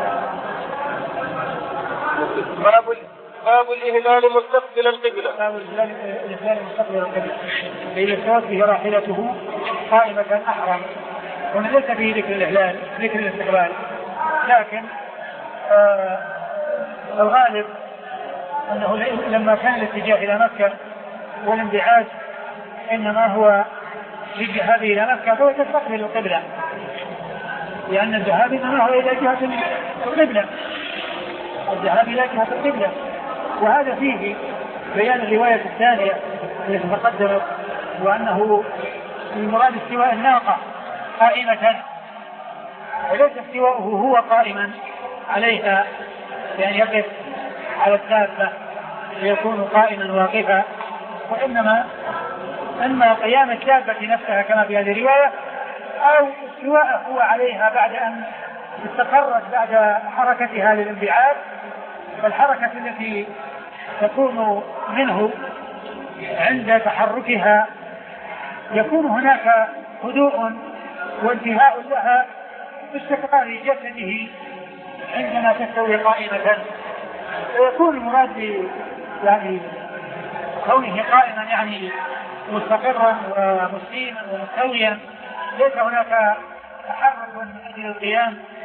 Speaker 1: باب باب الإهلال مستقبل القبلة.
Speaker 2: باب الإهلال مستقبل القبلة إذا استوت به راحلته قائمة أحرم. هنا ليس فيه ذكر الإهلال ذكر الاستقبال، لكن آه الغالب أنه لما كان الاتجاه إلى مكة والانبعاث إنما هو الذهاب إلى مكة فهو تستقبل القبلة، لأن الذهاب إنما هو إلى جهة القبلة، الذهاب إلى جهة القبلة. وهذا فيه بيان الرواية الثانية التي تقدمت، وأنه المراد استواء الناقة قائمة وليس استواءه هو قائما عليها، يعني يقف على الدابة ليكون قائما واقفا، وإنما إما قيام الدابة نفسها كما في هذه الرواية أو استواءه هو عليها بعد أن استقرت بعد حركتها للانبعاث. فالحركة التي تكون منه عند تحركها يكون هناك هدوء وانتهاء لها باستقرار جسده عندما تستوي قائمة، ويكون المراد يعني كونه قائما يعني مستقرا ومسلما ومستويا، ليس هناك تحرك من أجل القيام